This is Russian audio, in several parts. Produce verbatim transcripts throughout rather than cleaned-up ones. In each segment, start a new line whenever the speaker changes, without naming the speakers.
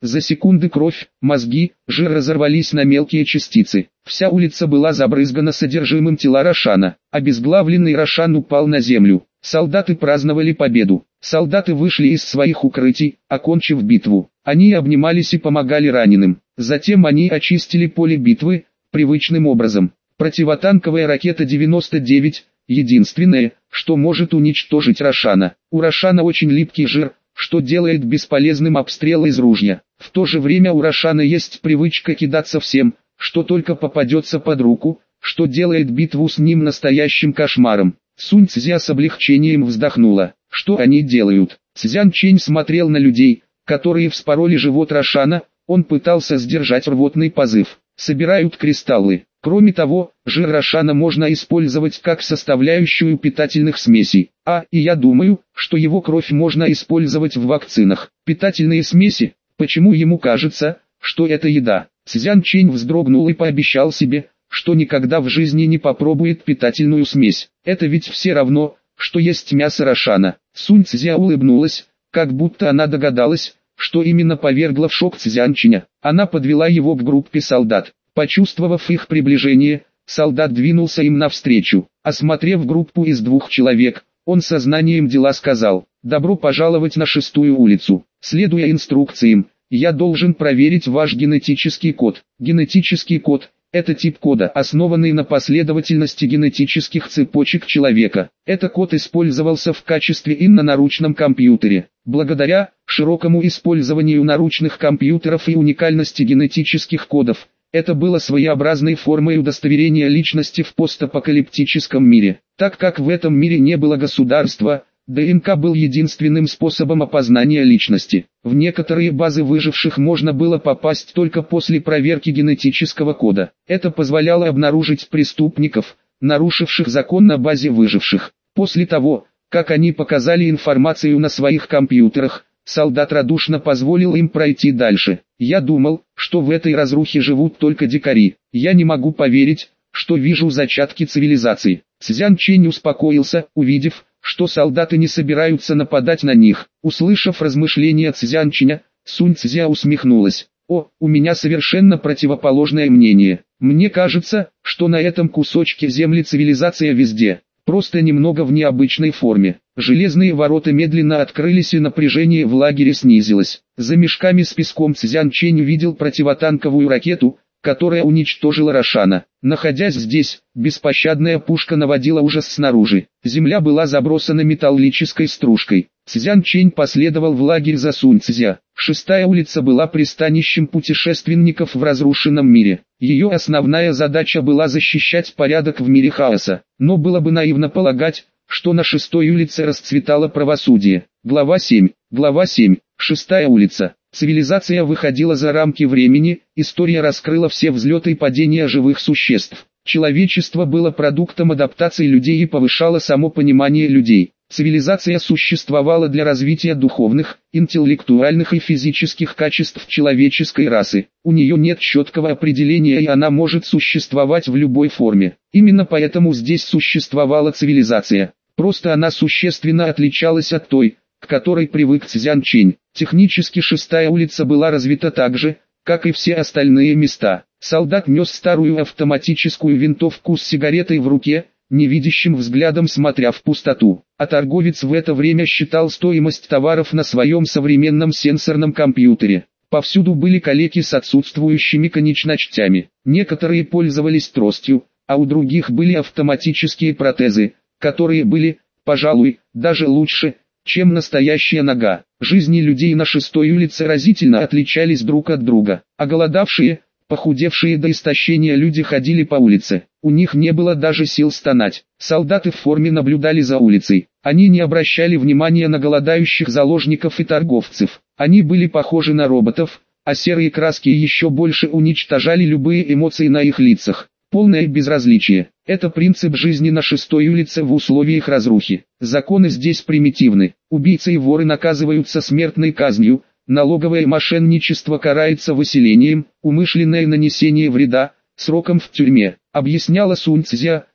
За секунды кровь, мозги, жир разорвались на мелкие частицы. Вся улица была забрызгана содержимым тела Рошана. Обезглавленный Рошан упал на землю. Солдаты праздновали победу. Солдаты вышли из своих укрытий, окончив битву. Они обнимались и помогали раненым. Затем они очистили поле битвы, привычным образом. Противотанковая ракета девяносто девять – единственное, что может уничтожить Рошана. У Рошана очень липкий жир, что делает бесполезным обстрел из ружья. В то же время у Рошана есть привычка кидаться всем, что только попадется под руку, что делает битву с ним настоящим кошмаром. Сунь Цзя с облегчением вздохнула. Что они делают? Цзян Чэнь смотрел на людей, которые вспороли живот Рошана, он пытался сдержать рвотный позыв. Собирают кристаллы. Кроме того, жир Рошана можно использовать как составляющую питательных смесей. А, и я думаю, что его кровь можно использовать в вакцинах. Питательные смеси? Почему ему кажется, что это еда? Цзян Чэнь вздрогнул и пообещал себе, что никогда в жизни не попробует питательную смесь. Это ведь все равно, что есть мясо Рошана. Сунь Цзя улыбнулась, как будто она догадалась, что именно повергло в шок Цзян Чэня. Она подвела его к группе солдат. Почувствовав их приближение, солдат двинулся им навстречу. Осмотрев группу из двух человек, он сознанием дела сказал: «Добро пожаловать на шестую улицу. Следуя инструкциям, я должен проверить ваш генетический код». Генетический код – это тип кода, основанный на последовательности генетических цепочек человека. Этот код использовался в качестве ин на наручном компьютере. Благодаря широкому использованию наручных компьютеров и уникальности генетических кодов, это было своеобразной формой удостоверения личности в постапокалиптическом мире. Так как в этом мире не было государства, ДНК был единственным способом опознания личности. В некоторые базы выживших можно было попасть только после проверки генетического кода. Это позволяло обнаружить преступников, нарушивших закон на базе выживших. После того, как они показали информацию на своих компьютерах, солдат радушно позволил им пройти дальше. Я думал, что в этой разрухе живут только дикари. Я не могу поверить, что вижу зачатки цивилизации. Цзян Чэнь успокоился, увидев, что солдаты не собираются нападать на них. Услышав размышления Цзян Чэня, Сунь Цзя усмехнулась. О, у меня совершенно противоположное мнение. Мне кажется, что на этом кусочке земли цивилизация везде, просто немного в необычной форме. Железные ворота медленно открылись и напряжение в лагере снизилось. За мешками с песком Цзян Чэнь увидел противотанковую ракету, которая уничтожила Рошана. Находясь здесь, беспощадная пушка наводила ужас снаружи. Земля была забросана металлической стружкой. Цзян Чэнь последовал в лагерь за Сунь Цзя. Шестая улица была пристанищем путешественников в разрушенном мире. Ее основная задача была защищать порядок в мире хаоса. Но было бы наивно полагать, что на шестой улице расцветало правосудие. Глава семь. Глава семь. Шестая улица. Цивилизация выходила за рамки времени, история раскрыла все взлеты и падения живых существ. Человечество было продуктом адаптации людей и повышало само понимание людей. Цивилизация существовала для развития духовных, интеллектуальных и физических качеств человеческой расы. У нее нет четкого определения и она может существовать в любой форме. Именно поэтому здесь существовала цивилизация. Просто она существенно отличалась от той, к которой привык Цзян Чэнь. Технически шестая улица была развита так же, как и все остальные места. Солдат нес старую автоматическую винтовку с сигаретой в руке, невидящим взглядом смотря в пустоту. А торговец в это время считал стоимость товаров на своем современном сенсорном компьютере. Повсюду были калеки с отсутствующими конечностями. Некоторые пользовались тростью, а у других были автоматические протезы, которые были, пожалуй, даже лучше, чем настоящая нога. Жизни людей на шестой улице разительно отличались друг от друга. Оголодавшие, похудевшие до истощения люди ходили по улице. У них не было даже сил стонать. Солдаты в форме наблюдали за улицей. Они не обращали внимания на голодающих заложников и торговцев. Они были похожи на роботов, а серые краски еще больше уничтожали любые эмоции на их лицах. Полное безразличие. Это принцип жизни на шестой улице в условиях разрухи. Законы здесь примитивны. Убийцы и воры наказываются смертной казнью, налоговое мошенничество карается выселением, умышленное нанесение вреда, сроком в тюрьме. Объясняла Сунь Цзя,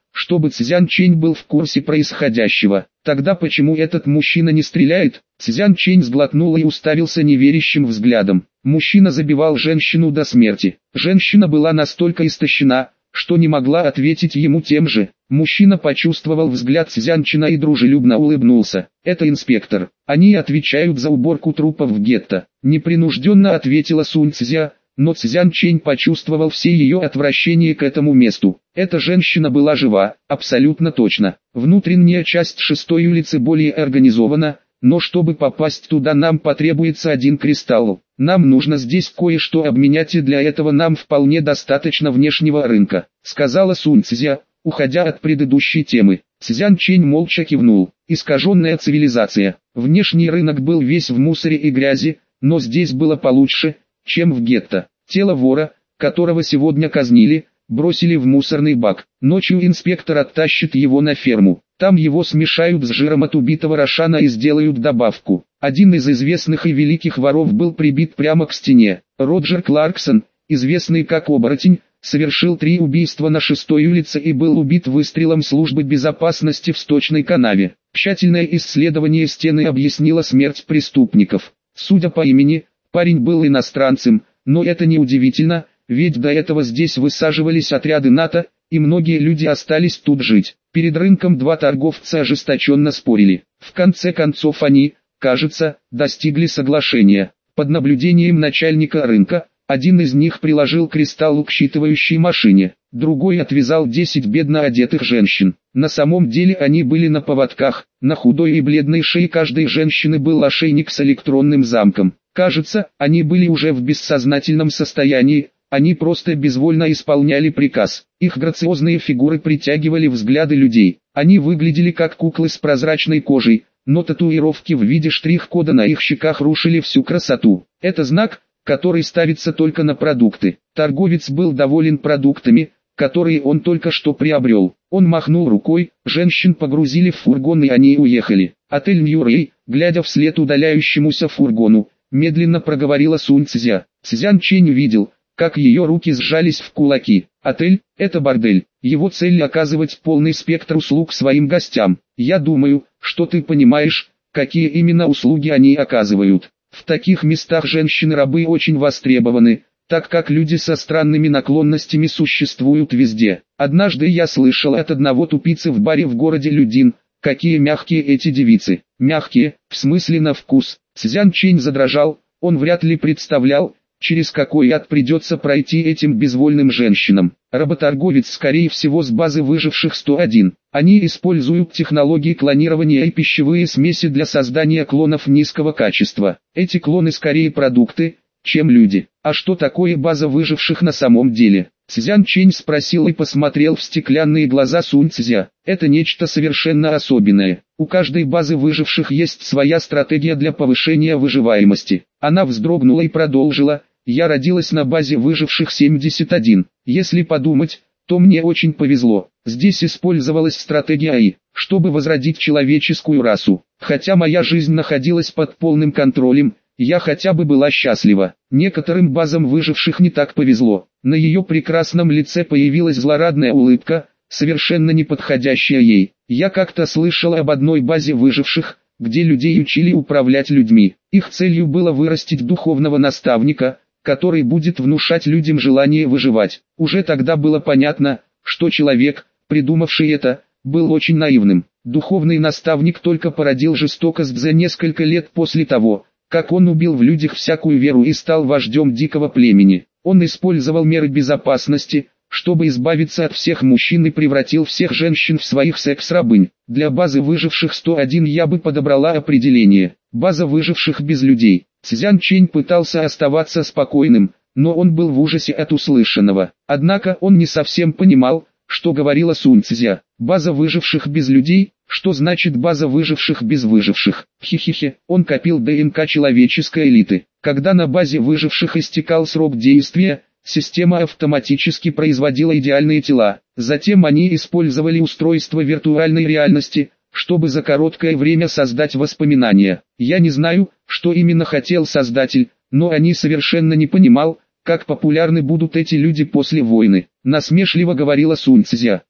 чтобы Цзян Чэнь был в курсе происходящего. Тогда почему этот мужчина не стреляет? Цзян Чэнь сглотнула и уставился неверящим взглядом. Мужчина забивал женщину до смерти. Женщина была настолько истощена, что не могла ответить ему тем же. Мужчина почувствовал взгляд Цзянчина и дружелюбно улыбнулся. «Это инспектор. Они отвечают за уборку трупов в гетто», — непринужденно ответила Сунь Цзя, но Цзян Чэнь почувствовал все ее отвращение к этому месту. Эта женщина была жива, абсолютно точно. Внутренняя часть шестой улицы более организована, но чтобы попасть туда нам потребуется один кристалл. Нам нужно здесь кое-что обменять, и для этого нам вполне достаточно внешнего рынка», — сказала Сунь Цзя, уходя от предыдущей темы. Цзян Чэнь молча кивнул. Искаженная цивилизация. Внешний рынок был весь в мусоре и грязи, но здесь было получше, чем в гетто. Тело вора, которого сегодня казнили, бросили в мусорный бак. Ночью инспектор оттащит его на ферму. Там его смешают с жиром от убитого Рошана и сделают добавку. Один из известных и великих воров был прибит прямо к стене. Роджер Кларксон, известный как Оборотень, совершил три убийства на шестой улице и был убит выстрелом службы безопасности в сточной канаве. Тщательное исследование стены объяснило смерть преступников. Судя по имени, парень был иностранцем, но это не удивительно, ведь до этого здесь высаживались отряды НАТО, и многие люди остались тут жить. Перед рынком два торговца ожесточенно спорили. В конце концов они, кажется, достигли соглашения. Под наблюдением начальника рынка, один из них приложил кристалл к считывающей машине, другой отвязал десять бедно одетых женщин. На самом деле они были на поводках, на худой и бледной шее каждой женщины был ошейник с электронным замком. Кажется, они были уже в бессознательном состоянии, они просто безвольно исполняли приказ. Их грациозные фигуры притягивали взгляды людей. Они выглядели как куклы с прозрачной кожей, но татуировки в виде штрих-кода на их щеках рушили всю красоту. Это знак, который ставится только на продукты. Торговец был доволен продуктами, которые он только что приобрел. Он махнул рукой, женщин погрузили в фургон и они уехали. Отель Нью-Рэй, глядя вслед удаляющемуся фургону, медленно проговорила Сунь Цзя. Цзян Чэнь видел, как ее руки сжались в кулаки. Отель – это бордель. Его цель – оказывать полный спектр услуг своим гостям. Я думаю, что ты понимаешь, какие именно услуги они оказывают. В таких местах женщины-рабы очень востребованы, так как люди со странными наклонностями существуют везде. Однажды я слышал от одного тупицы в баре в городе Людин, какие мягкие эти девицы. Мягкие, в смысле на вкус. Цзян Чэнь задрожал, он вряд ли представлял, через какой ад придется пройти этим безвольным женщинам. Работорговец скорее всего с базы выживших сто один. Они используют технологии клонирования и пищевые смеси для создания клонов низкого качества. Эти клоны скорее продукты, чем люди. А что такое база выживших на самом деле? Цзян Чэнь спросил и посмотрел в стеклянные глаза Сунь Цзя. Это нечто совершенно особенное. У каждой базы выживших есть своя стратегия для повышения выживаемости. Она вздрогнула и продолжила. Я родилась на базе выживших семьдесят один. Если подумать, то мне очень повезло. Здесь использовалась стратегия эй ай, чтобы возродить человеческую расу. Хотя моя жизнь находилась под полным контролем, я хотя бы была счастлива. Некоторым базам выживших не так повезло. На ее прекрасном лице появилась злорадная улыбка, совершенно не подходящая ей. Я как-то слышала об одной базе выживших, где людей учили управлять людьми. Их целью было вырастить духовного наставника, который будет внушать людям желание выживать. Уже тогда было понятно, что человек, придумавший это, был очень наивным. Духовный наставник только породил жестокость за несколько лет после того, как он убил в людях всякую веру и стал вождем дикого племени. Он использовал меры безопасности, чтобы избавиться от всех мужчин и превратил всех женщин в своих секс-рабынь. Для базы выживших сто один я бы подобрала определение. База выживших без людей. Цзян Чэнь пытался оставаться спокойным, но он был в ужасе от услышанного. Однако он не совсем понимал, что говорила Сунь Цзя. База выживших без людей? Что значит база выживших без выживших? Хи-хи-хи, он копил ДНК человеческой элиты. Когда на базе выживших истекал срок действия, система автоматически производила идеальные тела. Затем они использовали устройство виртуальной реальности, чтобы за короткое время создать воспоминания. Я не знаю, что именно хотел создатель, но они совершенно не понимал, как популярны будут эти люди после войны. Насмешливо говорила Сунь Цзя.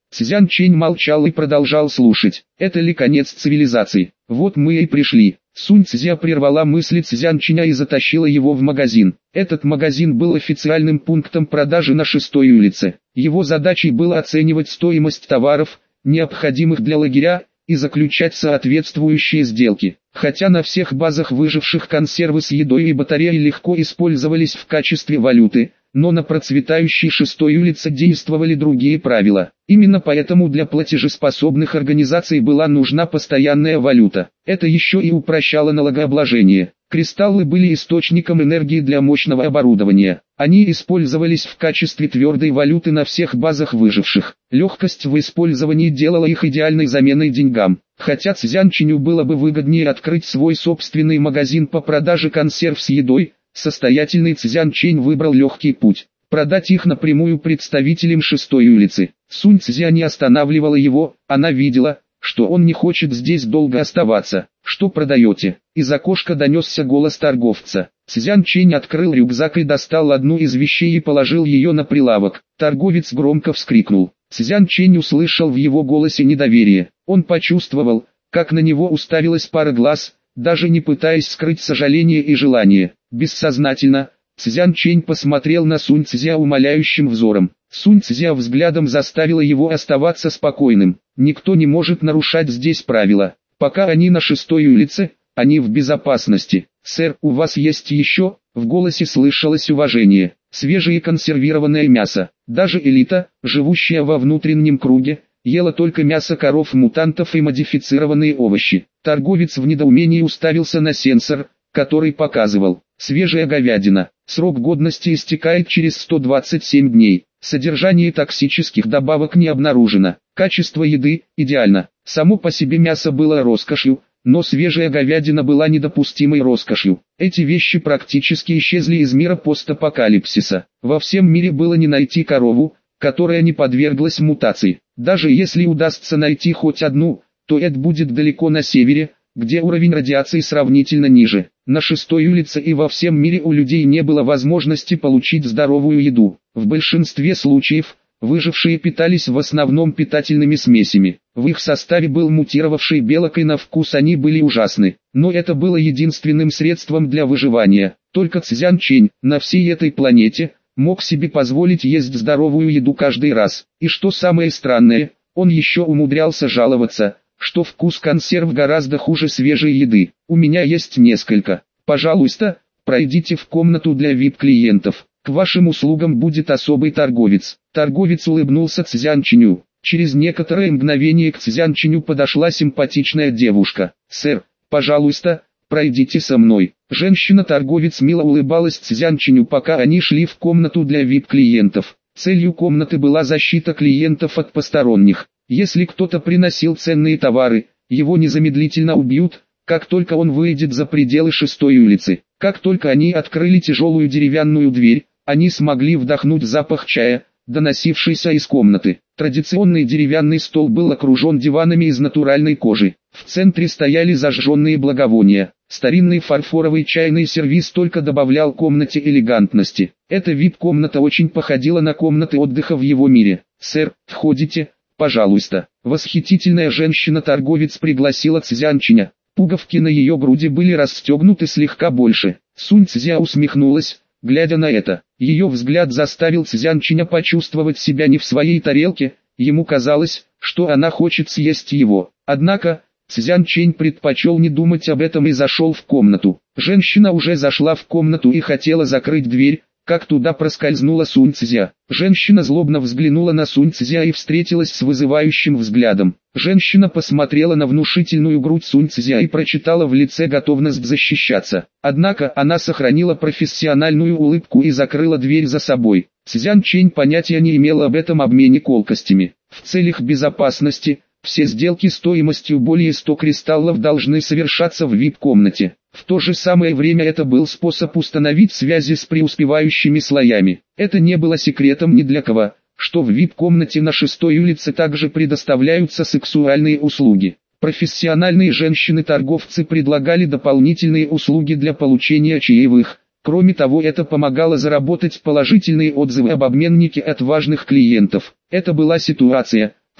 Цзян Чэнь молчал и продолжал слушать. Это ли конец цивилизации? Вот мы и пришли. Сунь Цзя прервала мысли Цзян Чэня и затащила его в магазин. Этот магазин был официальным пунктом продажи на шестой улице. Его задачей было оценивать стоимость товаров, необходимых для лагеря, и заключать соответствующие сделки. Хотя на всех базах выживших консервы с едой и батареи легко использовались в качестве валюты, но на процветающей шестой улице действовали другие правила. Именно поэтому для платежеспособных организаций была нужна постоянная валюта. Это еще и упрощало налогообложение. Кристаллы были источником энергии для мощного оборудования. Они использовались в качестве твердой валюты на всех базах выживших. Легкость в использовании делала их идеальной заменой деньгам. Хотя Цзян Чэню было бы выгоднее открыть свой собственный магазин по продаже консерв с едой, состоятельный Цзян Чэнь выбрал легкий путь. Продать их напрямую представителям шестой улицы. Сунь Цзя не останавливала его, она видела, что он не хочет здесь долго оставаться. «Что продаете?» Из окошка донесся голос торговца. Цзян Чэнь открыл рюкзак и достал одну из вещей и положил ее на прилавок. Торговец громко вскрикнул. Цзян Чэнь услышал в его голосе недоверие. Он почувствовал, как на него уставилась пара глаз, даже не пытаясь скрыть сожаление и желание. Бессознательно, Цзян Чэнь посмотрел на Сунь Цзя умоляющим взором. Сунь Цзя взглядом заставила его оставаться спокойным. Никто не может нарушать здесь правила. Пока они на шестой улице, они в безопасности. «Сэр, у вас есть еще?» В голосе слышалось уважение. Свежее консервированное мясо. Даже элита, живущая во внутреннем круге, ела только мясо коров-мутантов и модифицированные овощи. Торговец в недоумении уставился на сенсор, который показывал: свежая говядина. Срок годности истекает через сто двадцать семь дней. Содержание токсических добавок не обнаружено. Качество еды идеально. Само по себе мясо было роскошью, но свежая говядина была недопустимой роскошью. Эти вещи практически исчезли из мира постапокалипсиса. Во всем мире было не найти корову, которая не подверглась мутации. Даже если удастся найти хоть одну, то это будет далеко на севере, где уровень радиации сравнительно ниже. На шестой улице и во всем мире у людей не было возможности получить здоровую еду. В большинстве случаев, выжившие питались в основном питательными смесями. В их составе был мутировавший белок, и на вкус они были ужасны. Но это было единственным средством для выживания. Только Цзян Чэнь, на всей этой планете, мог себе позволить есть здоровую еду каждый раз. И что самое странное, он еще умудрялся жаловаться, что вкус консерв гораздо хуже свежей еды. «У меня есть несколько. Пожалуйста, пройдите в комнату для ви ай пи-клиентов. К вашим услугам будет особый торговец». Торговец улыбнулся Цзян Чэню. Через некоторое мгновение к Цзян Чэню подошла симпатичная девушка. «Сэр, пожалуйста, пройдите со мной». Женщина-торговец мило улыбалась Цзян Чэню, пока они шли в комнату для ви ай пи-клиентов. Целью комнаты была защита клиентов от посторонних. Если кто-то приносил ценные товары, его незамедлительно убьют, как только он выйдет за пределы шестой улицы. Как только они открыли тяжелую деревянную дверь, они смогли вдохнуть запах чая, доносившийся из комнаты. Традиционный деревянный стол был окружен диванами из натуральной кожи. В центре стояли зажженные благовония. Старинный фарфоровый чайный сервиз только добавлял комнате элегантности. Эта ви ай пи-комната очень походила на комнаты отдыха в его мире. «Сэр, входите, пожалуйста». Восхитительная женщина-торговец пригласила Цзян Чэня. Пуговки на ее груди были расстегнуты слегка больше. Сунь Цзя усмехнулась, глядя на это. Ее взгляд заставил Цзян Чэня почувствовать себя не в своей тарелке. Ему казалось, что она хочет съесть его. Однако, Цзян Чэнь предпочел не думать об этом и зашел в комнату. Женщина уже зашла в комнату и хотела закрыть дверь, как туда проскользнула Сунь Цзя. Женщина злобно взглянула на Сунь Цзя и встретилась с вызывающим взглядом. Женщина посмотрела на внушительную грудь Сунь Цзя и прочитала в лице готовность защищаться. Однако она сохранила профессиональную улыбку и закрыла дверь за собой. Цзян Чэнь понятия не имел об этом обмене колкостями. В целях безопасности, все сделки стоимостью более ста кристаллов должны совершаться в ви ай пи-комнате. В то же самое время это был способ установить связи с преуспевающими слоями. Это не было секретом ни для кого, что в ви ай пи-комнате на шестой улице также предоставляются сексуальные услуги. Профессиональные женщины-торговцы предлагали дополнительные услуги для получения чаевых. Кроме того, это помогало заработать положительные отзывы об обменнике от важных клиентов. Это была ситуация,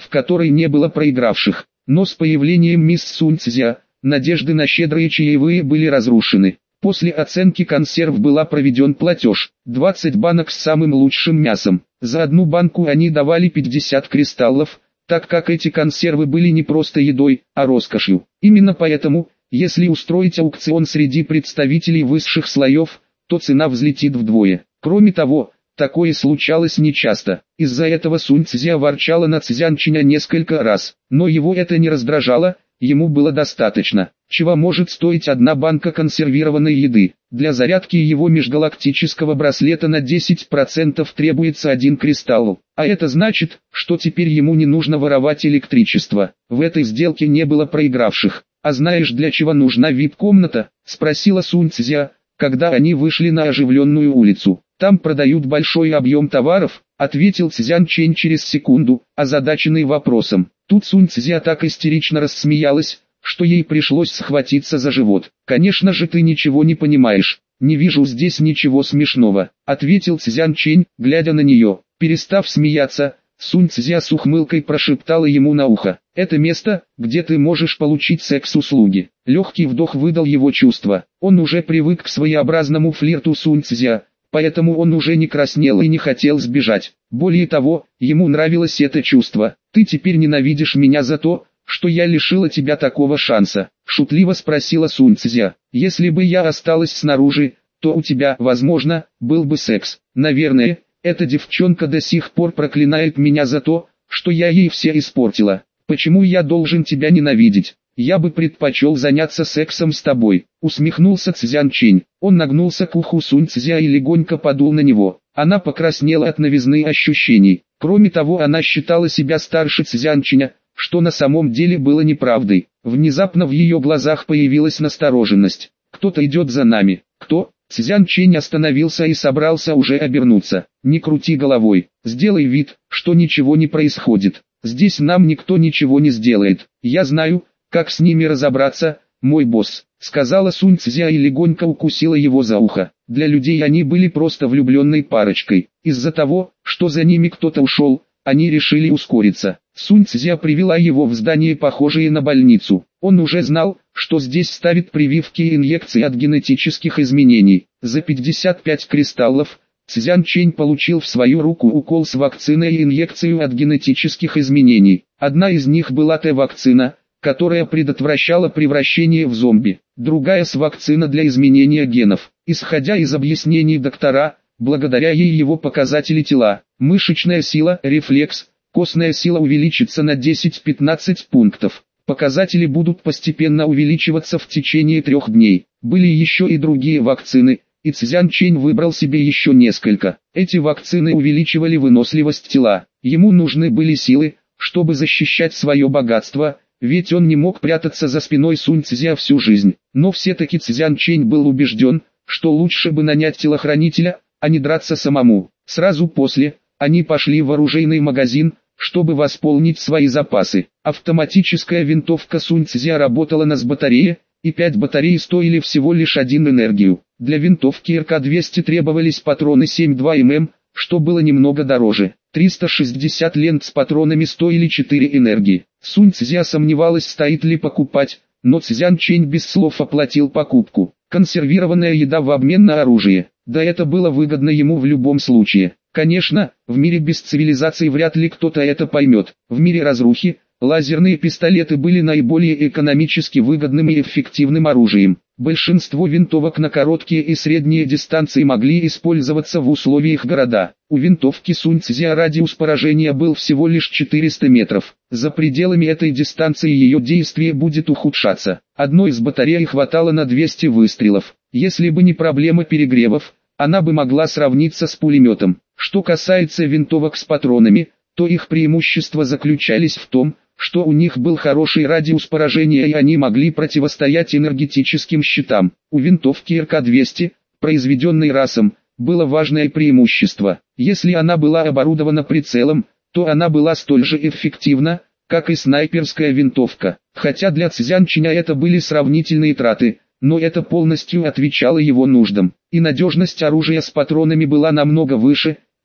в которой не было проигравших. Но с появлением мисс Сунь Цзя, надежды на щедрые чаевые были разрушены. После оценки консерв была проведен платеж. двадцать банок с самым лучшим мясом. За одну банку они давали пятьдесят кристаллов, так как эти консервы были не просто едой, а роскошью. Именно поэтому, если устроить аукцион среди представителей высших слоев, то цена взлетит вдвое. Кроме того, такое случалось нечасто. Из-за этого Сунь Цзя ворчала на Цзянчиня несколько раз, но его это не раздражало, ему было достаточно. Чего может стоить одна банка консервированной еды? Для зарядки его межгалактического браслета на десять процентов требуется один кристалл. А это значит, что теперь ему не нужно воровать электричество. В этой сделке не было проигравших. «А знаешь, для чего нужна ви ай пи-комната?» – спросила Сунь Цзя, когда они вышли на оживленную улицу. «Там продают большой объем товаров», — ответил Цзян Чэнь через секунду, озадаченный вопросом. Тут Сунь Цзя так истерично рассмеялась, что ей пришлось схватиться за живот. «Конечно же ты ничего не понимаешь, не вижу здесь ничего смешного», — ответил Цзян Чэнь, глядя на нее. Перестав смеяться, Сунь Цзя с ухмылкой прошептала ему на ухо: «Это место, где ты можешь получить секс-услуги». Легкий вдох выдал его чувства. Он уже привык к своеобразному флирту Сунь Цзя, поэтому он уже не краснел и не хотел сбежать. Более того, ему нравилось это чувство. «Ты теперь ненавидишь меня за то, что я лишила тебя такого шанса?» — шутливо спросила Сунь Цзя. «Если бы я осталась снаружи, то у тебя, возможно, был бы секс. Наверное, эта девчонка до сих пор проклинает меня за то, что я ей все испортила. Почему я должен тебя ненавидеть? Я бы предпочел заняться сексом с тобой», — усмехнулся Цзян Чэнь. Он нагнулся к уху Сунь Цзя и легонько подул на него. Она покраснела от новизны ощущений. Кроме того, она считала себя старше Цзян Чэня, что на самом деле было неправдой. Внезапно в ее глазах появилась настороженность. «Кто-то идет за нами». «Кто?» Цзян Чэнь остановился и собрался уже обернуться. «Не крути головой, сделай вид, что ничего не происходит. Здесь нам никто ничего не сделает. Я знаю, как с ними разобраться, мой босс», — сказала Сунь Цзя и легонько укусила его за ухо. Для людей они были просто влюбленной парочкой. Из-за того, что за ними кто-то ушел, они решили ускориться. Сунь Цзя привела его в здание, похожее на больницу. Он уже знал, что здесь ставят прививки и инъекции от генетических изменений. За пятьдесят пять кристаллов Цзян Чэнь получил в свою руку укол с вакциной и инъекцию от генетических изменений. Одна из них была Т-вакцина, которая предотвращала превращение в зомби. Другая с вакцина для изменения генов. Исходя из объяснений доктора, благодаря ей его показатели тела, мышечная сила, рефлекс, костная сила увеличится на десять-пятнадцать пунктов. Показатели будут постепенно увеличиваться в течение трех дней. Были еще и другие вакцины, и Цзян Чэнь выбрал себе еще несколько. Эти вакцины увеличивали выносливость тела. Ему нужны были силы, чтобы защищать свое богатство, ведь он не мог прятаться за спиной Сунь Цзя всю жизнь. Но все-таки Цзян Чэнь был убежден, что лучше бы нанять телохранителя, а не драться самому. Сразу после, они пошли в оружейный магазин, чтобы восполнить свои запасы. Автоматическая винтовка Сунь Цзя работала на с батарее, и пять батарей стоили всего лишь один энергию. Для винтовки эр ка двести требовались патроны семь два миллиметра, что было немного дороже. триста шестьдесят лент с патронами стоили четыре энергии. Сунь Цзя сомневалась, стоит ли покупать, но Цзян Чэнь без слов оплатил покупку. Консервированная еда в обмен на оружие. Да, это было выгодно ему в любом случае. Конечно, в мире без цивилизации вряд ли кто-то это поймет. В мире разрухи, лазерные пистолеты были наиболее экономически выгодным и эффективным оружием. Большинство винтовок на короткие и средние дистанции могли использоваться в условиях города. У винтовки Сунь Цзя радиус поражения был всего лишь четыреста метров. За пределами этой дистанции ее действие будет ухудшаться. Одной из батарей хватало на двести выстрелов. Если бы не проблема перегревов, она бы могла сравниться с пулеметом. Что касается винтовок с патронами, то их преимущества заключались в том, что у них был хороший радиус поражения и они могли противостоять энергетическим щитам. У винтовки эр ка двести, произведенной Расом, было важное преимущество. Если она была оборудована прицелом, то она была столь же эффективна, как и снайперская винтовка. Хотя для Цзян Чэня это были сравнительные траты, но это полностью отвечало его нуждам. И надежность оружия с патронами была намного выше,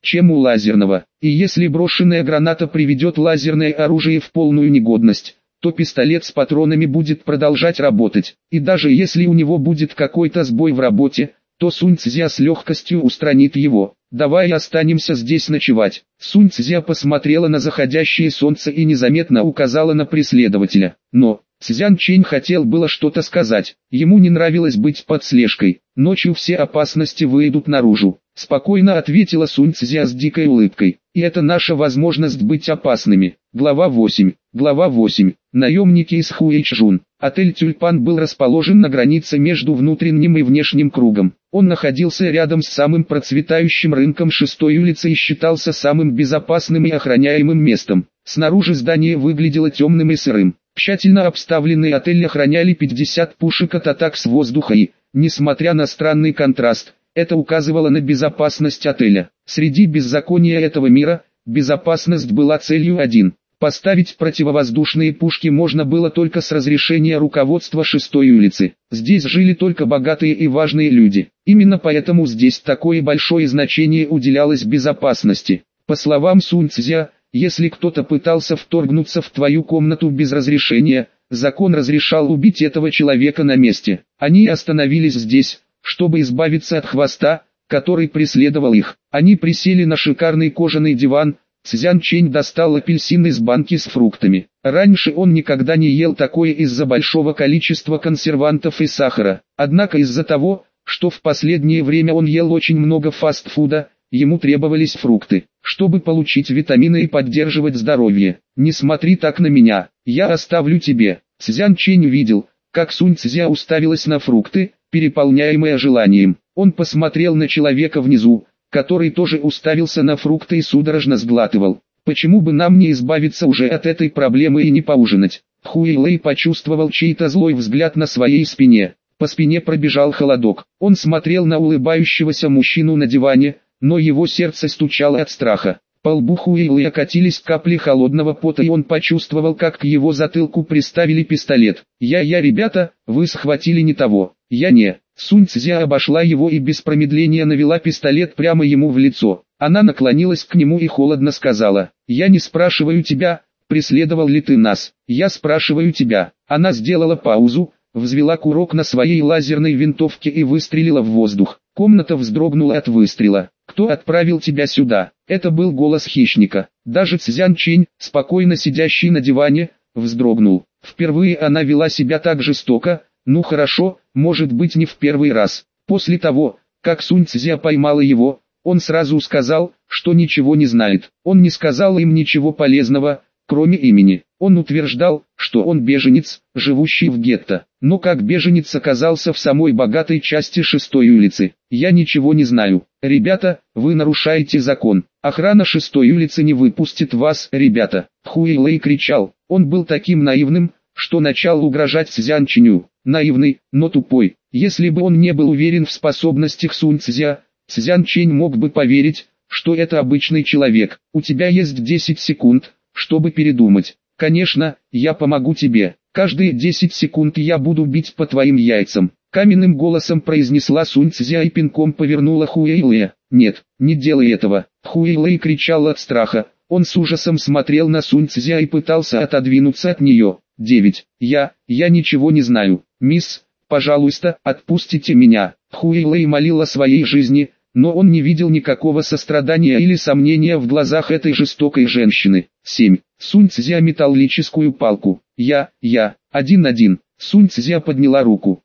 чем у лазерного. И если брошенная граната приведет лазерное оружие в полную негодность, то пистолет с патронами будет продолжать работать. И даже если у него будет какой-то сбой в работе, то Сунь Цзя с легкостью устранит его. «Давай останемся здесь ночевать». Сунь Цзя посмотрела на заходящее солнце и незаметно указала на преследователя. Но Цзян Чэнь хотел было что-то сказать. Ему не нравилось быть под слежкой. «Ночью все опасности выйдут наружу», — спокойно ответила Сунь Цзя с дикой улыбкой. «И это наша возможность быть опасными». Глава восемь. Глава восемь. Наемники из Хуэйчжун. Отель «Тюльпан» был расположен на границе между внутренним и внешним кругом. Он находился рядом с самым процветающим рынком шестой улицы и считался самым безопасным и охраняемым местом. Снаружи здание выглядело темным и сырым. Тщательно обставленный отель охраняли пятьдесят пушек от атак с воздуха и, несмотря на странный контраст, это указывало на безопасность отеля. Среди беззакония этого мира, безопасность была целью один. Поставить противовоздушные пушки можно было только с разрешения руководства шестой улицы. Здесь жили только богатые и важные люди. Именно поэтому здесь такое большое значение уделялось безопасности. По словам Сунь Цзя, если кто-то пытался вторгнуться в твою комнату без разрешения, закон разрешал убить этого человека на месте. Они остановились здесь, чтобы избавиться от хвоста, который преследовал их. Они присели на шикарный кожаный диван. Цзян Чэнь достал апельсин из банки с фруктами. Раньше он никогда не ел такое из-за большого количества консервантов и сахара. Однако из-за того, что в последнее время он ел очень много фастфуда, ему требовались фрукты, чтобы получить витамины и поддерживать здоровье. «Не смотри так на меня, я оставлю тебе». Цзян Чэнь увидел, как Сунь Цзя уставилась на фрукты, переполняемая желанием. Он посмотрел на человека внизу, который тоже уставился на фрукты и судорожно сглатывал. «Почему бы нам не избавиться уже от этой проблемы и не поужинать?» Хуэй Лэй почувствовал чей-то злой взгляд на своей спине. По спине пробежал холодок. Он смотрел на улыбающегося мужчину на диване, но его сердце стучало от страха. По лбу Хуэй Лэя катились капли холодного пота, и он почувствовал, как к его затылку приставили пистолет. «Я-я, ребята, вы схватили не того. Я не...» Сунь Цзя обошла его и без промедления навела пистолет прямо ему в лицо. Она наклонилась к нему и холодно сказала: «Я не спрашиваю тебя, преследовал ли ты нас. Я спрашиваю тебя». Она сделала паузу, взвела курок на своей лазерной винтовке и выстрелила в воздух. Комната вздрогнула от выстрела. «Кто отправил тебя сюда?» Это был голос хищника. Даже Цзян Чэнь, спокойно сидящий на диване, вздрогнул. Впервые она вела себя так жестоко. Ну хорошо, может быть не в первый раз. После того, как Сунь Цзя поймала его, он сразу сказал, что ничего не знает. Он не сказал им ничего полезного, кроме имени. Он утверждал, что он беженец, живущий в гетто. Но как беженец оказался в самой богатой части шестой улицы? Я ничего не знаю. Ребята, вы нарушаете закон. Охрана шестой улицы не выпустит вас, ребята. Хуэй Лэй кричал. Он был таким наивным, что начал угрожать Цзян Чэню. Наивный, но тупой. Если бы он не был уверен в способностях Сунь Цзя, Цзян Чэнь мог бы поверить, что это обычный человек. У тебя есть десять секунд, чтобы передумать. Конечно, я помогу тебе. Каждые десять секунд я буду бить по твоим яйцам. Каменным голосом произнесла Сунь Цзя и пинком повернула Хуэй Лэя. «Нет, не делай этого». Хуэй Лэй кричал от страха. Он с ужасом смотрел на Сунь Цзя и пытался отодвинуться от нее. девять. Я, я ничего не знаю. «Мисс, пожалуйста, отпустите меня». Хуэй Лэй молил о своей жизни, но он не видел никакого сострадания или сомнения в глазах этой жестокой женщины. семь. Сунь Цзя металлическую палку. «Я, я, один-один». Сунь Цзя подняла руку.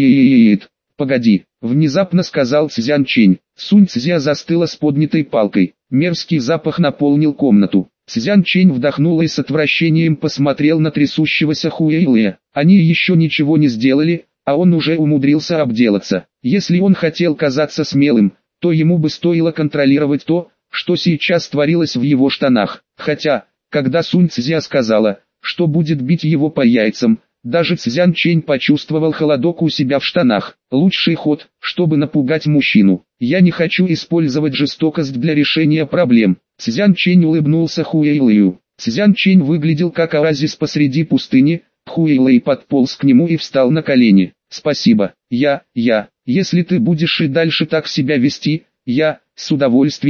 «Нет, погоди», — внезапно сказал Цзян Чэнь. Сунь Цзя застыла с поднятой палкой. Мерзкий запах наполнил комнату. Цзян Чэнь вдохнул и с отвращением посмотрел на трясущегося Хуэй Лэя. Они еще ничего не сделали, а он уже умудрился обделаться. Если он хотел казаться смелым, то ему бы стоило контролировать то, что сейчас творилось в его штанах. Хотя, когда Сунь Цзя сказала, что будет бить его по яйцам, даже Цзян Чэнь почувствовал холодок у себя в штанах. Лучший ход, чтобы напугать мужчину. «Я не хочу использовать жестокость для решения проблем». Цзян Чэнь улыбнулся Хуэй Лэю. Цзян Чэнь выглядел как оазис посреди пустыни. Хуэй Лэй подполз к нему и встал на колени. «Спасибо, я, я, если ты будешь и дальше так себя вести, я, с удовольствием,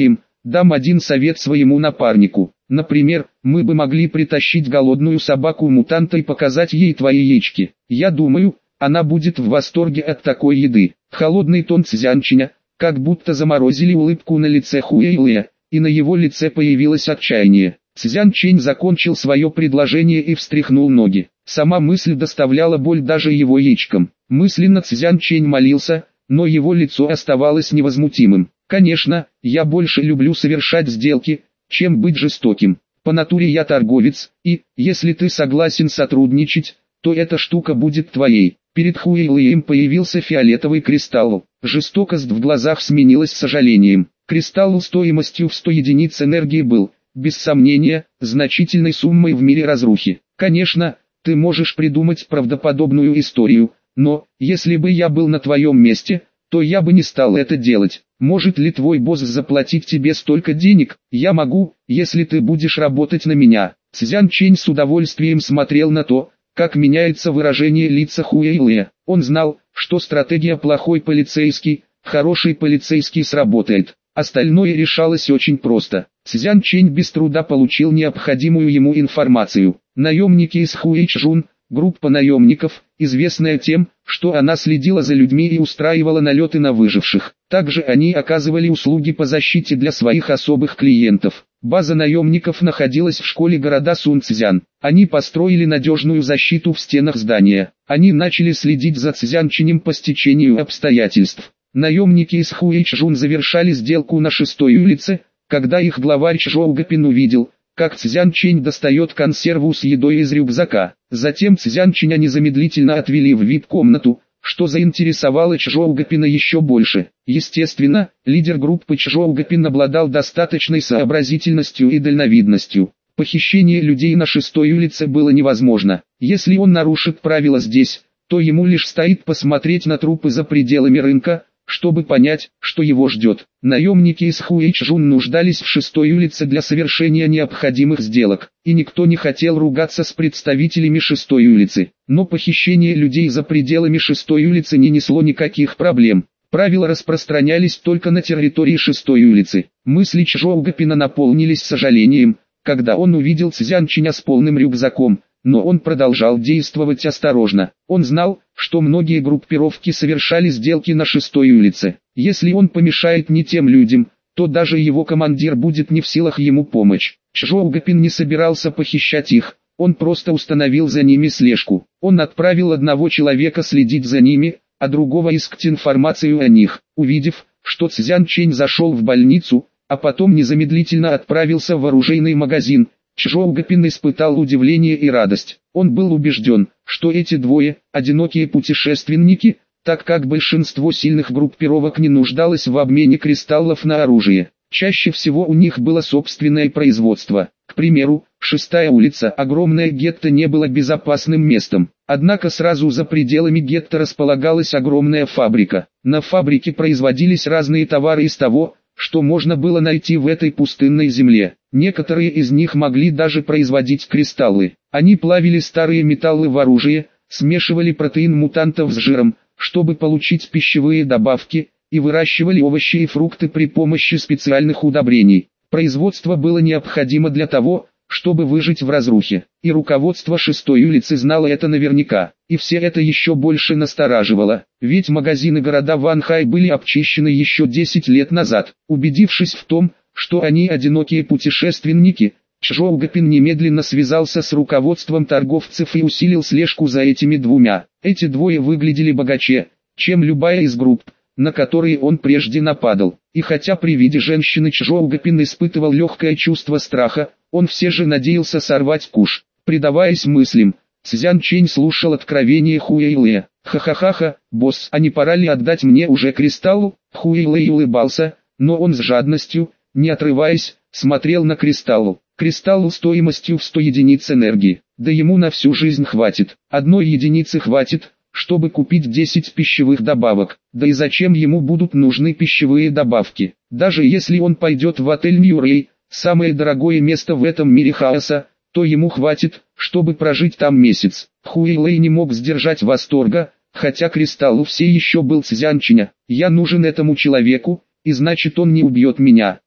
Дам один совет своему напарнику. Например, мы бы могли притащить голодную собаку-мутанта и показать ей твои яички. Я думаю, она будет в восторге от такой еды. Холодный тон Цзянчиня, как будто заморозили улыбку на лице Хуэйлэя, и на его лице появилось отчаяние. Цзянчень закончил свое предложение и встряхнул ноги. Сама мысль доставляла боль даже его яичкам. Мысленно Цзянчень молился, но его лицо оставалось невозмутимым. Конечно, я больше люблю совершать сделки, чем быть жестоким. По натуре я торговец, и, если ты согласен сотрудничать, то эта штука будет твоей. Перед Хуэйлэем появился фиолетовый кристалл. Жестокость в глазах сменилась сожалением. Кристалл стоимостью в сто единиц энергии был, без сомнения, значительной суммой в мире разрухи. Конечно, ты можешь придумать правдоподобную историю, но, если бы я был на твоем месте, то я бы не стал это делать. Может ли твой босс заплатить тебе столько денег? Я могу, если ты будешь работать на меня. Цзянчень с удовольствием смотрел на то, как меняется выражение лица Хуэйлэя. Он знал, что стратегия «плохой полицейский, хороший полицейский» сработает. Остальное решалось очень просто. Цзянчень без труда получил необходимую ему информацию. Наемники из Хуэйчжун, группа наемников, известная тем, что она следила за людьми и устраивала налеты на выживших. Также они оказывали услуги по защите для своих особых клиентов. База наемников находилась в школе города Сунцзян. Они построили надежную защиту в стенах здания. Они начали следить за Цзянченем по стечению обстоятельств. Наемники из Хуэйчжун завершали сделку на шестой улице, когда их главарь Чжоугапин увидел, как Цзянчень достает консерву с едой из рюкзака. Затем Цзянченя незамедлительно отвели в ви ай пи-комнату, что заинтересовало Чжоугапина еще больше. Естественно, лидер группы Чжоугапин обладал достаточной сообразительностью и дальновидностью. Похищение людей на шестой улице было невозможно. Если он нарушит правила здесь, то ему лишь стоит посмотреть на трупы за пределами рынка, чтобы понять, что его ждет. Наемники из Хуэйчжун нуждались в шестой улице для совершения необходимых сделок, и никто не хотел ругаться с представителями шестой улицы. Но похищение людей за пределами шестой улицы не несло никаких проблем. Правила распространялись только на территории шестой улицы. Мысли Чжоугапина наполнились сожалением, когда он увидел Цзянченя с полным рюкзаком, но он продолжал действовать осторожно. Он знал, что многие группировки совершали сделки на шестой улице. Если он помешает не тем людям, то даже его командир будет не в силах ему помочь. Чжоугапин не собирался похищать их, он просто установил за ними слежку. Он отправил одного человека следить за ними, а другого искать информацию о них. Увидев, что Цзянчень зашел в больницу, а потом незамедлительно отправился в оружейный магазин, Чжоугапин испытал удивление и радость. Он был убежден, что эти двое – одинокие путешественники, так как большинство сильных группировок не нуждалось в обмене кристаллов на оружие. Чаще всего у них было собственное производство. К примеру, шестая улица, огромное гетто, не было безопасным местом. Однако сразу за пределами гетто располагалась огромная фабрика. На фабрике производились разные товары из того, что можно было найти в этой пустынной земле. Некоторые из них могли даже производить кристаллы. Они плавили старые металлы в оружие, смешивали протеин мутантов с жиром, чтобы получить пищевые добавки, и выращивали овощи и фрукты при помощи специальных удобрений. Производство было необходимо для того, чтобы выжить в разрухе. И руководство шестой улицы знало это наверняка. И все это еще больше настораживало. Ведь магазины города Ванхай были обчищены еще десять лет назад. Убедившись в том, что они одинокие путешественники, Чжоугапин немедленно связался с руководством торговцев и усилил слежку за этими двумя. Эти двое выглядели богаче, чем любая из групп, на которые он прежде нападал. И хотя при виде женщины Чжоугапин испытывал легкое чувство страха, он все же надеялся сорвать куш. Предаваясь мыслям, Цзянчень слушал откровение Хуэйлэя. «Ха-ха-ха-ха, босс, а не пора ли отдать мне уже кристалл?» Хуэйлэй улыбался, но он с жадностью, не отрываясь, смотрел на кристалл. Кристалл стоимостью в сто единиц энергии. Да ему на всю жизнь хватит. Одной единицы хватит, чтобы купить десять пищевых добавок. Да и зачем ему будут нужны пищевые добавки? Даже если он пойдет в отель Нью-Рэй, самое дорогое место в этом мире хаоса, то ему хватит, чтобы прожить там месяц. Хуэйлэй не мог сдержать восторга, хотя кристалл все еще был Цзянченя. «Я нужен этому человеку, и значит он не убьет меня.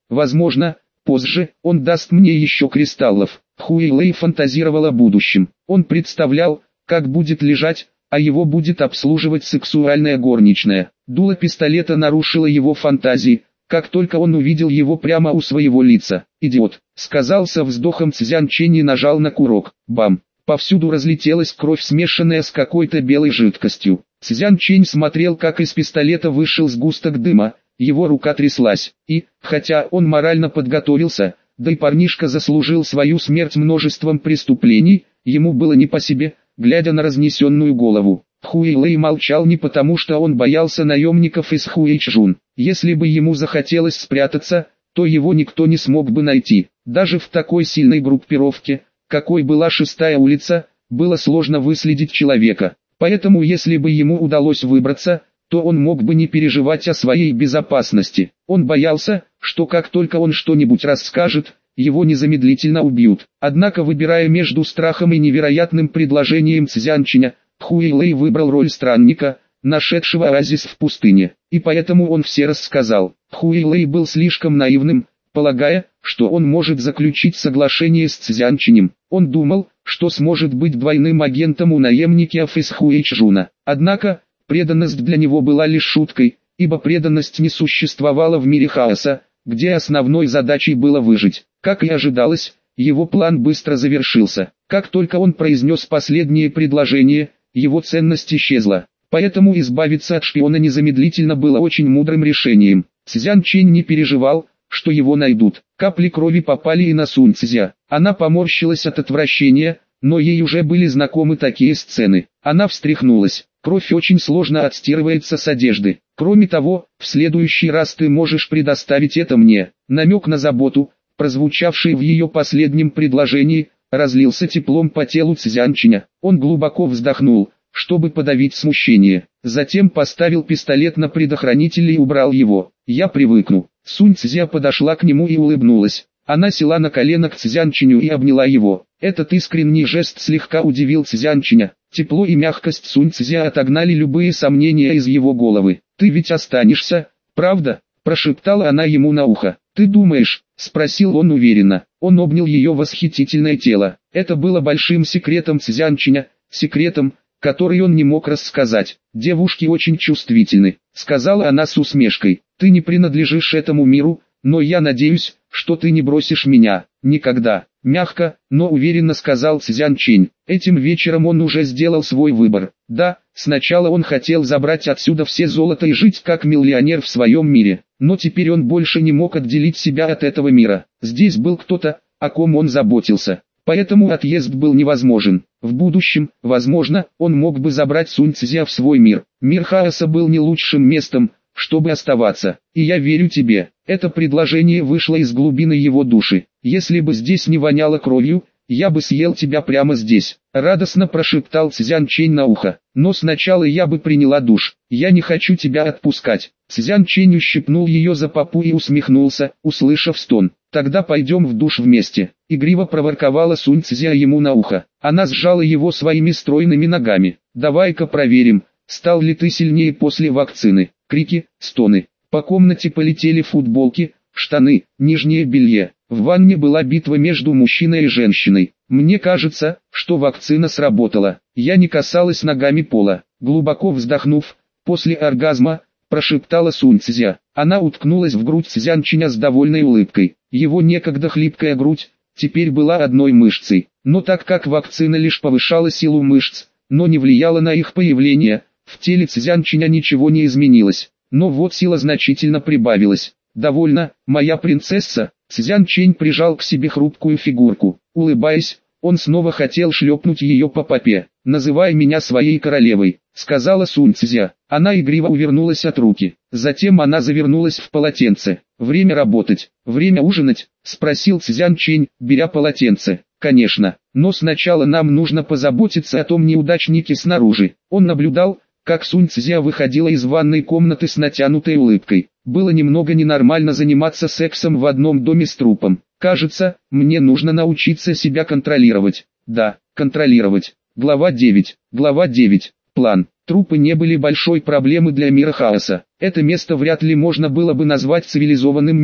Возможно, позже он даст мне еще кристаллов. Хуэйлэй фантазировал о будущем. Он представлял, как будет лежать, а его будет обслуживать сексуальная горничная. Дуло пистолета нарушило его фантазии, как только он увидел его прямо у своего лица. «Идиот», — сказал со вздохом Цзян Чэнь и нажал на курок. Бам! Повсюду разлетелась кровь, смешанная с какой-то белой жидкостью. Цзян Чэнь смотрел, как из пистолета вышел сгусток дыма, его рука тряслась, и, хотя он морально подготовился, да и парнишка заслужил свою смерть множеством преступлений, ему было не по себе, глядя на разнесенную голову. Хуэйлэй молчал не потому, что он боялся наемников из Хуэйчжун. Если бы ему захотелось спрятаться, то его никто не смог бы найти. Даже в такой сильной группировке, какой была шестая улица, было сложно выследить человека. Поэтому если бы ему удалось выбраться, то он мог бы не переживать о своей безопасности. Он боялся, что как только он что-нибудь расскажет, его незамедлительно убьют. Однако, выбирая между страхом и невероятным предложением Цзян Чэня, Хуэйлэй выбрал роль странника, нашедшего оазис в пустыне, и поэтому он все рассказал. Хуэйлэй был слишком наивным, полагая, что он может заключить соглашение с Цзян Чэнем. Он думал, что сможет быть двойным агентом у наемников из Хуэйчжуна. Однако, преданность для него была лишь шуткой, ибо преданность не существовала в мире хаоса, где основной задачей было выжить. Как и ожидалось, его план быстро завершился. Как только он произнес последнее предложение, его ценность исчезла. Поэтому избавиться от шпиона незамедлительно было очень мудрым решением. Цзян Чэнь не переживал, что его найдут. Капли крови попали и на Сунь Цзя. Она поморщилась от отвращения, но ей уже были знакомы такие сцены. Она встряхнулась. Кровь очень сложно отстирывается с одежды. Кроме того, в следующий раз ты можешь предоставить это мне. Намек на заботу, прозвучавший в ее последнем предложении, разлился теплом по телу Цзян Чэня. Он глубоко вздохнул, чтобы подавить смущение. Затем поставил пистолет на предохранитель и убрал его. «Я привыкну». Сунь Цзя подошла к нему и улыбнулась. Она села на колено к Цзян Чэню и обняла его. Этот искренний жест слегка удивил Цзян Чэня. Тепло и мягкость Сунь Цзя отогнали любые сомнения из его головы. «Ты ведь останешься, правда?» – прошептала она ему на ухо. «Ты думаешь?» – спросил он уверенно. Он обнял ее восхитительное тело. Это было большим секретом Цзян Чэня, секретом, который он не мог рассказать. «Девушки очень чувствительны», — сказала она с усмешкой. «Ты не принадлежишь этому миру, но я надеюсь, что ты не бросишь меня. Никогда». Мягко, но уверенно сказал Цзян Чэнь. Этим вечером он уже сделал свой выбор. Да, сначала он хотел забрать отсюда все золото и жить как миллионер в своем мире. Но теперь он больше не мог отделить себя от этого мира. Здесь был кто-то, о ком он заботился. Поэтому отъезд был невозможен. В будущем, возможно, он мог бы забрать Сунь Цзя в свой мир. Мир хаоса был не лучшим местом, чтобы оставаться. И я верю тебе. Это предложение вышло из глубины его души. Если бы здесь не воняло кровью, я бы съел тебя прямо здесь. Радостно прошептал Цзян Чэнь на ухо. Но сначала я бы приняла душ. Я не хочу тебя отпускать. Цзян Чэнь ущипнул ее за попу и усмехнулся, услышав стон. «Тогда пойдем в душ вместе», — игриво проворковала Сунь Цзя ему на ухо. Она сжала его своими стройными ногами. «Давай-ка проверим, стал ли ты сильнее после вакцины». Крики, стоны. По комнате полетели футболки, штаны, нижнее белье. В ванне была битва между мужчиной и женщиной. Мне кажется, что вакцина сработала. Я не касалась ногами пола. Глубоко вздохнув, после оргазма, прошептала Сунь Цзя. Она уткнулась в грудь Цзян Чэня с довольной улыбкой. Его некогда хлипкая грудь, теперь была одной мышцей. Но так как вакцина лишь повышала силу мышц, но не влияла на их появление, в теле Цзян Чэня ничего не изменилось. Но вот сила значительно прибавилась. «Довольно, моя принцесса», Цзян Чэнь прижал к себе хрупкую фигурку. Улыбаясь, он снова хотел шлепнуть ее по попе. «Называй меня своей королевой», — сказала Сунь Цзя. Она игриво увернулась от руки. Затем она завернулась в полотенце. «Время работать, время ужинать?» — спросил Цзян Чэнь, беря полотенце. «Конечно, но сначала нам нужно позаботиться о том неудачнике снаружи». Он наблюдал, как Сунь Цзя выходила из ванной комнаты с натянутой улыбкой. Было немного ненормально заниматься сексом в одном доме с трупом. «Кажется, мне нужно научиться себя контролировать». Да, контролировать. Глава девять. Глава девять. План. Трупы не были большой проблемой для мира хаоса. Это место вряд ли можно было бы назвать цивилизованным миром.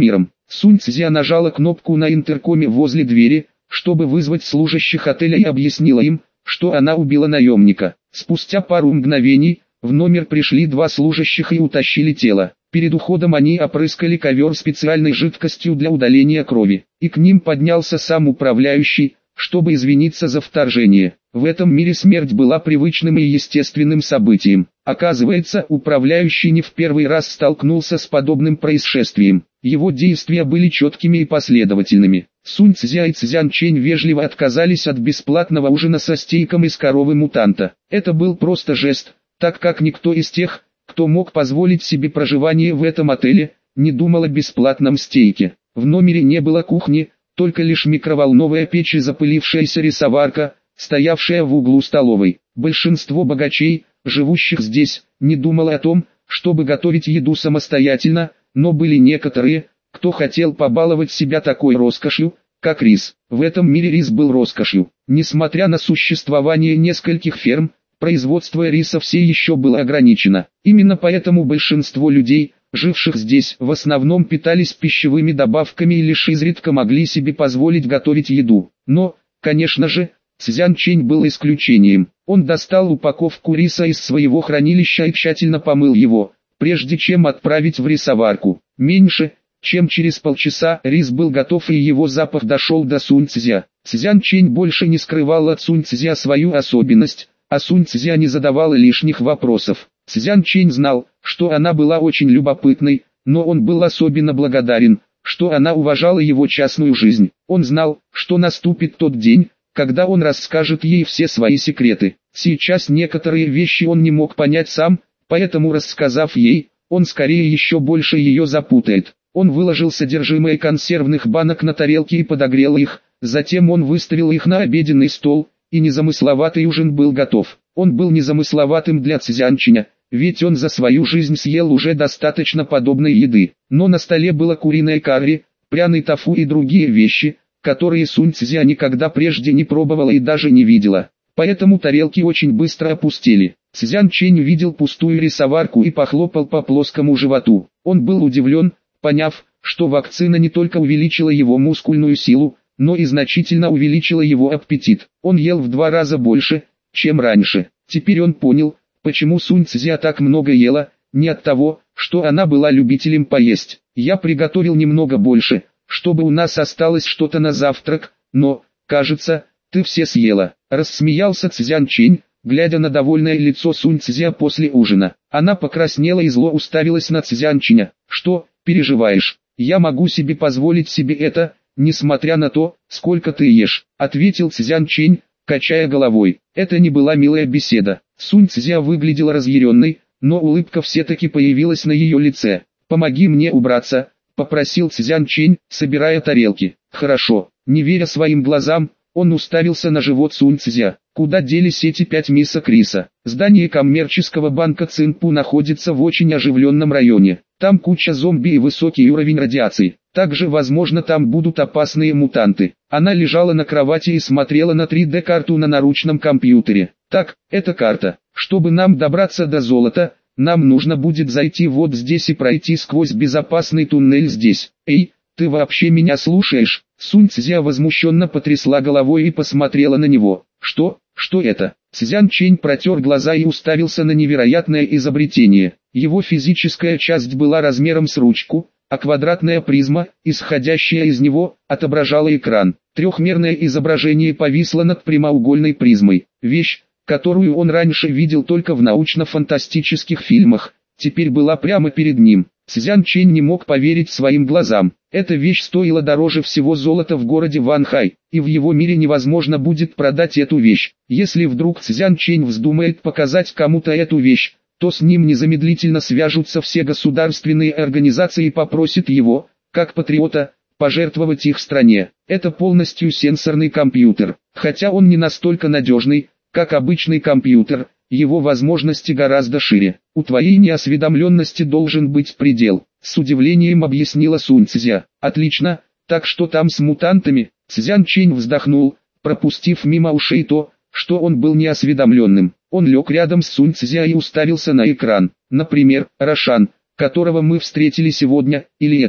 Сунь Цзя нажала кнопку на интеркоме возле двери, чтобы вызвать служащих отеля, и объяснила им, что она убила наемника. Спустя пару мгновений, в номер пришли два служащих и утащили тело. Перед уходом они опрыскали ковер специальной жидкостью для удаления крови, и к ним поднялся сам управляющий, чтобы извиниться за вторжение. В этом мире смерть была привычным и естественным событием. Оказывается, управляющий не в первый раз столкнулся с подобным происшествием. Его действия были четкими и последовательными. Сунь Цзя и Цзян Чэнь вежливо отказались от бесплатного ужина со стейком из коровы мутанта. Это был просто жест, так как никто из тех, кто мог позволить себе проживание в этом отеле, не думал о бесплатном стейке. В номере не было кухни, только лишь микроволновая печь и запылившаяся рисоварка, стоявшая в углу столовой. Большинство богачей, живущих здесь, не думало о том, чтобы готовить еду самостоятельно, но были некоторые, кто хотел побаловать себя такой роскошью, как рис. В этом мире рис был роскошью. Несмотря на существование нескольких ферм, производство риса все еще было ограничено. Именно поэтому большинство людей, живших здесь, в основном питались пищевыми добавками и лишь изредка могли себе позволить готовить еду. Но, конечно же, Цзян Чэнь был исключением. Он достал упаковку риса из своего хранилища и тщательно помыл его, прежде чем отправить в рисоварку. Меньше, чем через полчаса рис был готов, и его запах дошел до Сунь Цзя. Цзян Чэнь больше не скрывал от Сунь Цзя свою особенность, а Сунь Цзя не задавала лишних вопросов. Цзян Чэнь знал, что она была очень любопытной, но он был особенно благодарен, что она уважала его частную жизнь. Он знал, что наступит тот день, когда он расскажет ей все свои секреты. Сейчас некоторые вещи он не мог понять сам, поэтому, рассказав ей, он скорее еще больше ее запутает. Он выложил содержимое консервных банок на тарелки и подогрел их, затем он выставил их на обеденный стол, и незамысловатый ужин был готов. Он был незамысловатым для Цзян Чэня, ведь он за свою жизнь съел уже достаточно подобной еды. Но на столе было куриное карри, пряный тофу и другие вещи, которые Сунь Цзя никогда прежде не пробовала и даже не видела. Поэтому тарелки очень быстро опустели. Цзян Чэнь увидел пустую рисоварку и похлопал по плоскому животу. Он был удивлен, поняв, что вакцина не только увеличила его мускульную силу, но и значительно увеличила его аппетит. Он ел в два раза больше, чем раньше. Теперь он понял, почему Сунь Цзя так много ела, не от того, что она была любителем поесть. Я приготовил немного больше, чтобы у нас осталось что-то на завтрак, но, кажется, ты все съела. Рассмеялся Цзян Чэнь, глядя на довольное лицо Сунь Цзя после ужина. Она покраснела и зло уставилась на Цзян Чэня. Что, переживаешь? Я могу себе позволить себе это, несмотря на то, сколько ты ешь, ответил Цзян Чэнь, качая головой. Это не была милая беседа. Сунь Цзя выглядела разъяренной, но улыбка все-таки появилась на ее лице. «Помоги мне убраться», — попросил Цзян Чэнь, собирая тарелки. «Хорошо». Не веря своим глазам, он уставился на живот Сунь Цзя. Куда делись эти пять мисок риса? Здание коммерческого банка Цинпу находится в очень оживленном районе. Там куча зомби и высокий уровень радиации. Также, возможно, там будут опасные мутанты. Она лежала на кровати и смотрела на три дэ карту на наручном компьютере. Так, это карта. Чтобы нам добраться до золота, нам нужно будет зайти вот здесь и пройти сквозь безопасный туннель здесь. Эй, ты вообще меня слушаешь? Сунь Цзя возмущенно потрясла головой и посмотрела на него. Что? Что это? Цзян Чэнь протер глаза и уставился на невероятное изобретение. Его физическая часть была размером с ручку, а квадратная призма, исходящая из него, отображала экран. Трехмерное изображение повисло над прямоугольной призмой. Вещь, которую он раньше видел только в научно-фантастических фильмах, теперь была прямо перед ним. Цзян Чэнь не мог поверить своим глазам. Эта вещь стоила дороже всего золота в городе Ванхай, и в его мире невозможно будет продать эту вещь. Если вдруг Цзян Чэнь вздумает показать кому-то эту вещь, то с ним незамедлительно свяжутся все государственные организации и попросят его, как патриота, пожертвовать их стране. Это полностью сенсорный компьютер. Хотя он не настолько надежный, как обычный компьютер, его возможности гораздо шире. У твоей неосведомленности должен быть предел, с удивлением объяснила Сунь Цзя. Отлично, так что там с мутантами? Цзян Чэнь вздохнул, пропустив мимо ушей то, что он был неосведомленным. Он лег рядом с Сунь Цзя и уставился на экран. Например, Рошан, которого мы встретили сегодня, или этого.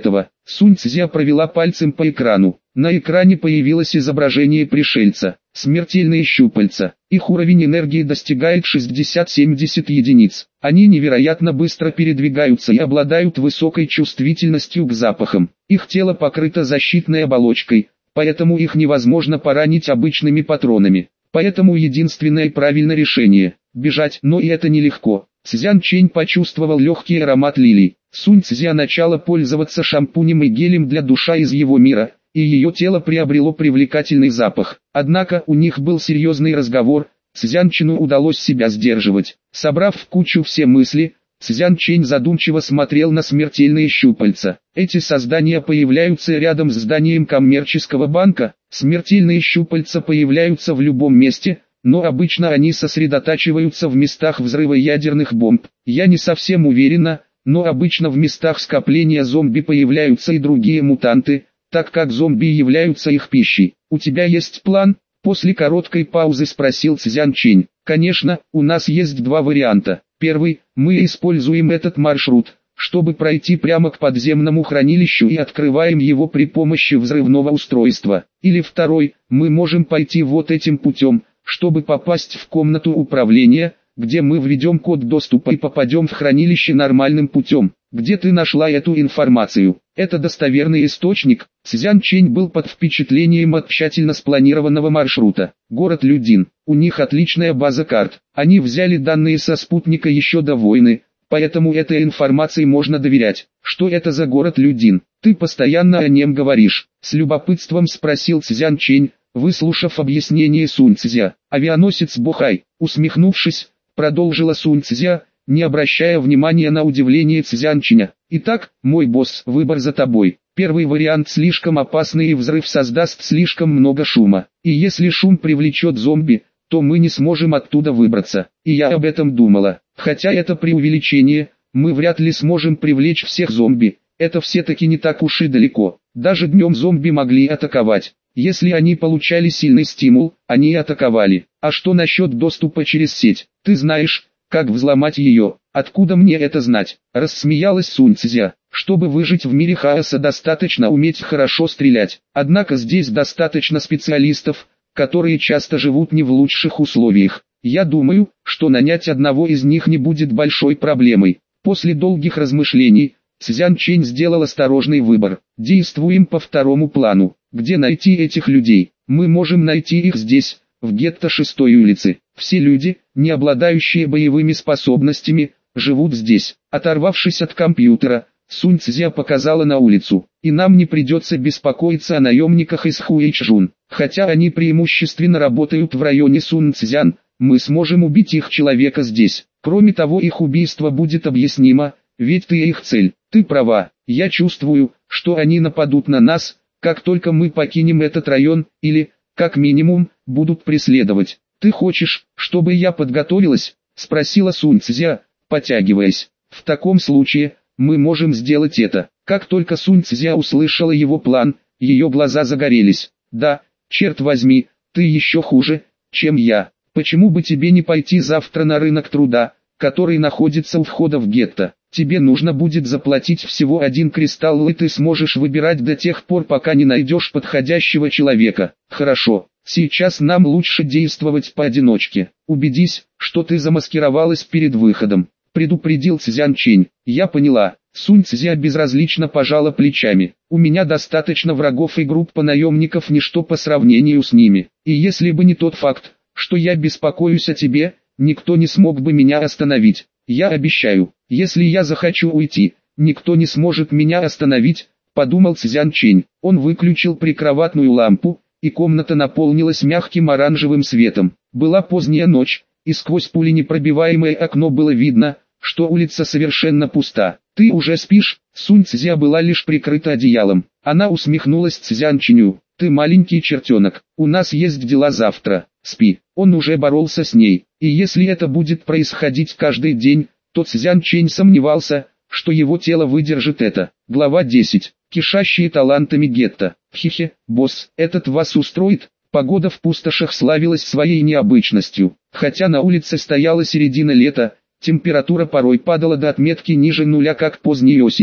Сунь Цзя провела пальцем по экрану. На экране появилось изображение пришельца. Смертельные щупальца. Их уровень энергии достигает шестьдесят-семьдесят единиц. Они невероятно быстро передвигаются и обладают высокой чувствительностью к запахам. Их тело покрыто защитной оболочкой, поэтому их невозможно поранить обычными патронами. Поэтому единственное правильное решение – бежать, но и это нелегко. Цзян Чэнь почувствовал легкий аромат лилий. Сунь Цзя начала пользоваться шампунем и гелем для душа из его мира, и ее тело приобрело привлекательный запах. Однако у них был серьезный разговор, Цзян Чэну удалось себя сдерживать. Собрав в кучу все мысли, Цзян Чэнь задумчиво смотрел на смертельные щупальца. Эти создания появляются рядом с зданием коммерческого банка. Смертельные щупальца появляются в любом месте, но обычно они сосредотачиваются в местах взрыва ядерных бомб. Я не совсем уверена, но обычно в местах скопления зомби появляются и другие мутанты, так как зомби являются их пищей. «У тебя есть план?» – после короткой паузы спросил Цзян Чэнь. «Конечно, у нас есть два варианта. Первый – мы используем этот маршрут, чтобы пройти прямо к подземному хранилищу и открываем его при помощи взрывного устройства. Или второй – мы можем пойти вот этим путем, чтобы попасть в комнату управления, где мы введем код доступа и попадем в хранилище нормальным путем. Где ты нашла эту информацию?» Это достоверный источник. Цзян Чэнь был под впечатлением от тщательно спланированного маршрута. Город Людин. У них отличная база карт. Они взяли данные со спутника еще до войны, поэтому этой информации можно доверять. Что это за город Людин? Ты постоянно о нем говоришь. С любопытством спросил Цзян Чэнь, выслушав объяснение Сунь Цзя. Авианосец Бохай, усмехнувшись, продолжила Сунь Цзя, не обращая внимания на удивление Цзян Чэня. «Итак, мой босс, выбор за тобой. Первый вариант слишком опасный и взрыв создаст слишком много шума. И если шум привлечет зомби, то мы не сможем оттуда выбраться. И я об этом думала. Хотя это преувеличение, мы вряд ли сможем привлечь всех зомби. Это все-таки не так уж и далеко. Даже днем зомби могли атаковать. Если они получали сильный стимул, они и атаковали. А что насчет доступа через сеть? Ты знаешь, как взломать ее? Откуда мне это знать?» – рассмеялась Сунь Цзя. «Чтобы выжить в мире хаоса, достаточно уметь хорошо стрелять. Однако здесь достаточно специалистов, которые часто живут не в лучших условиях. Я думаю, что нанять одного из них не будет большой проблемой». После долгих размышлений, Цзян Чэнь сделал осторожный выбор. «Действуем по второму плану. Где найти этих людей? Мы можем найти их здесь, в гетто шестой улицы. Все люди, не обладающие боевыми способностями, живут здесь». Оторвавшись от компьютера, Сунь Цзя показала на улицу. «И нам не придется беспокоиться о наемниках из Хуэйчжун. Хотя они преимущественно работают в районе Сунцзян, мы сможем убить их человека здесь. Кроме того, их убийство будет объяснимо, ведь ты их цель». «Ты права, я чувствую, что они нападут на нас, как только мы покинем этот район, или, как минимум, будут преследовать. Ты хочешь, чтобы я подготовилась?» – спросила Сунь Цзя, потягиваясь. «В таком случае, мы можем сделать это». Как только Сунь Цзя услышала его план, ее глаза загорелись. «Да, черт возьми, ты еще хуже, чем я. Почему бы тебе не пойти завтра на рынок труда, который находится у входа в гетто? Тебе нужно будет заплатить всего один кристалл, и ты сможешь выбирать до тех пор, пока не найдешь подходящего человека». «Хорошо, сейчас нам лучше действовать поодиночке. Убедись, что ты замаскировалась перед выходом», — предупредил Цзян Чэнь. «Я поняла». Сунь Цзя безразлично пожала плечами. «У меня достаточно врагов и группа наемников, ничто по сравнению с ними. И если бы не тот факт, что я беспокоюсь о тебе, никто не смог бы меня остановить. Я обещаю, если я захочу уйти, никто не сможет меня остановить», — подумал Цзян Чэнь. Он выключил прикроватную лампу, и комната наполнилась мягким оранжевым светом. Была поздняя ночь, и сквозь пуленепробиваемое окно было видно, что улица совершенно пуста. «Ты уже спишь?» Сунь Цзя была лишь прикрыта одеялом. Она усмехнулась Цзян Чэню. «Ты маленький чертенок, у нас есть дела завтра, спи». Он уже боролся с ней, и если это будет происходить каждый день, то Цзян Чэнь сомневался, что его тело выдержит это. Глава десять. Кишащие талантами гетто. «Хе-хе, босс, этот вас устроит?» Погода в пустошах славилась своей необычностью. Хотя на улице стояла середина лета, температура порой падала до отметки ниже нуля, как поздней осенью.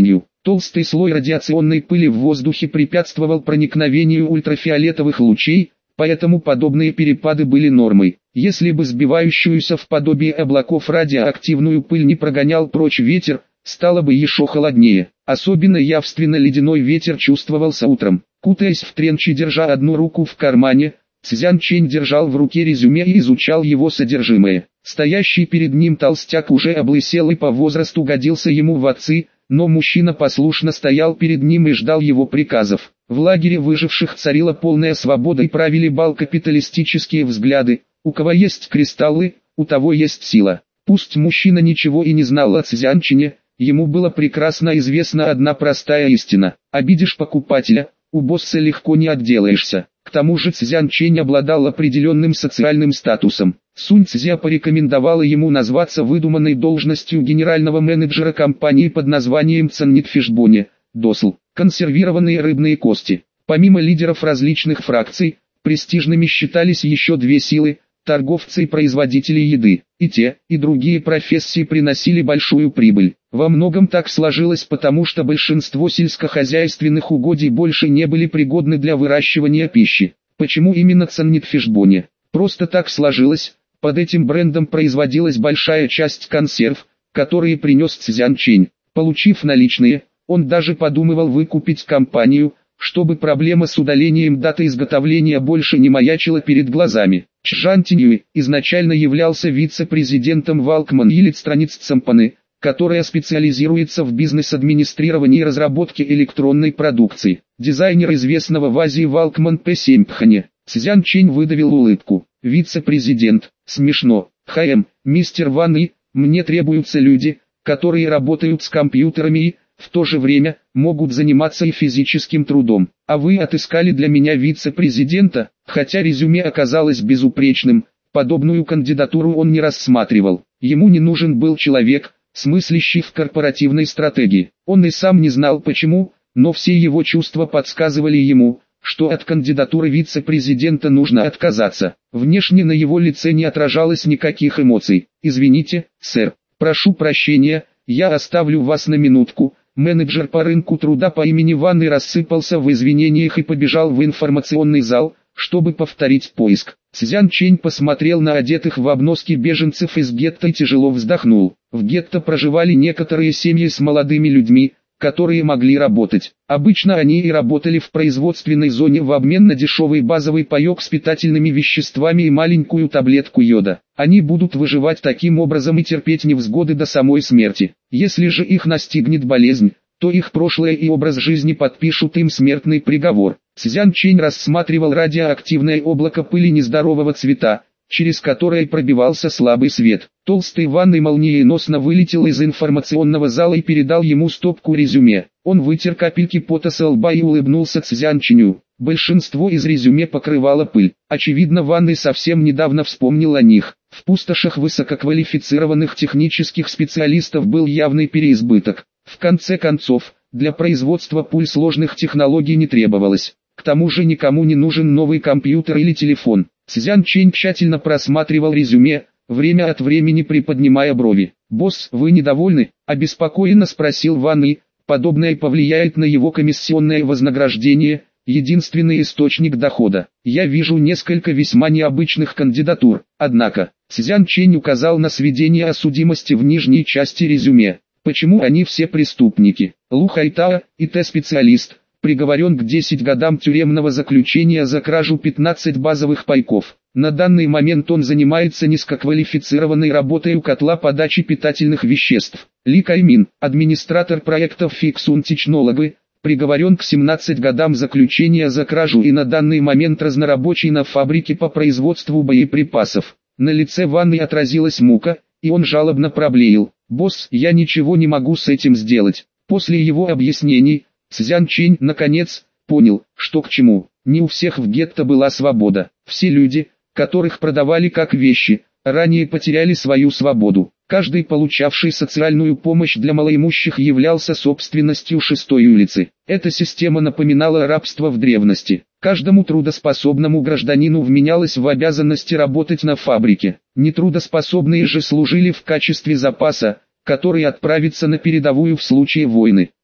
Толстый слой радиационной пыли в воздухе препятствовал проникновению ультрафиолетовых лучей, поэтому подобные перепады были нормой. Если бы сбивающуюся в подобие облаков радиоактивную пыль не прогонял прочь ветер, стало бы еще холоднее. Особенно явственно ледяной ветер чувствовался утром. Кутаясь в тренч и держа одну руку в кармане, Цзян Чэнь держал в руке резюме и изучал его содержимое. Стоящий перед ним толстяк уже облысел и по возрасту годился ему в отцы, но мужчина послушно стоял перед ним и ждал его приказов. В лагере выживших царила полная свобода и правили бал капиталистические взгляды. У кого есть кристаллы, у того есть сила. Пусть мужчина ничего и не знал о Цзянчине, ему было прекрасно известна одна простая истина. Обидишь покупателя, у босса легко не отделаешься. К тому же Цзян Чэнь обладал определенным социальным статусом. Сунь Цзя порекомендовала ему назваться выдуманной должностью генерального менеджера компании под названием Цаннит Фишбони, Досл, консервированные рыбные кости. Помимо лидеров различных фракций, престижными считались еще две силы, торговцы и производители еды. И те, и другие профессии приносили большую прибыль. Во многом так сложилось потому, что большинство сельскохозяйственных угодий больше не были пригодны для выращивания пищи. Почему именно Цаннит Фишбони? Просто так сложилось. Под этим брендом производилась большая часть консерв, которые принес Цзян Чэнь. Получив наличные, он даже подумывал выкупить компанию, чтобы проблема с удалением даты изготовления больше не маячила перед глазами. Чжан Тиньюй изначально являлся вице-президентом Валкман Yilid страниц Цампаны, которая специализируется в бизнес-администрировании и разработке электронной продукции. Дизайнер известного в Азии Валкман П. Семпхане. Цзян Чэнь выдавил улыбку. Вице-президент. Смешно. ХМ, мистер Ван И, мне требуются люди, которые работают с компьютерами и, в то же время, могут заниматься и физическим трудом. А вы отыскали для меня вице-президента, хотя резюме оказалось безупречным, подобную кандидатуру он не рассматривал. Ему не нужен был человек, смыслящий в корпоративной стратегии. Он и сам не знал почему, но все его чувства подсказывали ему, что от кандидатуры вице-президента нужно отказаться. Внешне на его лице не отражалось никаких эмоций. «Извините, сэр, прошу прощения, я оставлю вас на минутку». Менеджер по рынку труда по имени Ван И рассыпался в извинениях и побежал в информационный зал, чтобы повторить поиск. Цзян Чэнь посмотрел на одетых в обноски беженцев из гетто и тяжело вздохнул. В гетто проживали некоторые семьи с молодыми людьми, которые могли работать. Обычно они и работали в производственной зоне в обмен на дешевый базовый паёк с питательными веществами и маленькую таблетку йода. Они будут выживать таким образом и терпеть невзгоды до самой смерти. Если же их настигнет болезнь, то их прошлое и образ жизни подпишут им смертный приговор. Цзян Чэнь рассматривал радиоактивное облако пыли нездорового цвета, через которое пробивался слабый свет. Толстый Ван И молниеносно вылетел из информационного зала и передал ему стопку резюме. Он вытер капельки пота со лба и улыбнулся Цзян Чэню. Большинство из резюме покрывало пыль. Очевидно, Ван И совсем недавно вспомнил о них. В пустошах высококвалифицированных технических специалистов был явный переизбыток. В конце концов, для производства пуль сложных технологий не требовалось. К тому же никому не нужен новый компьютер или телефон. Цзян Чэнь тщательно просматривал резюме, время от времени приподнимая брови. «Босс, вы недовольны?» – обеспокоенно спросил Ван И. «Подобное повлияет на его комиссионное вознаграждение, единственный источник дохода. Я вижу несколько весьма необычных кандидатур». Однако, Цзян Чэнь указал на сведение о судимости в нижней части резюме. «Почему они все преступники? Лу Хайтао, И Т-специалист, приговорен к десяти годам тюремного заключения за кражу пятнадцати базовых пайков. На данный момент он занимается низкоквалифицированной работой у котла подачи питательных веществ. Ли Каймин, администратор проектов Fixun Technology, приговорен к семнадцати годам заключения за кражу и на данный момент разнорабочий на фабрике по производству боеприпасов». На лице Ван И отразилась мука, и он жалобно проблеял: «Босс, я ничего не могу с этим сделать». После его объяснений, Цзян Чэнь, наконец, понял, что к чему. Не у всех в гетто была свобода. Все люди, которых продавали как вещи, ранее потеряли свою свободу. Каждый, получавший социальную помощь для малоимущих, являлся собственностью шестой улицы. Эта система напоминала рабство в древности. Каждому трудоспособному гражданину вменялось в обязанности работать на фабрике. Нетрудоспособные же служили в качестве запаса, который отправится на передовую в случае войны.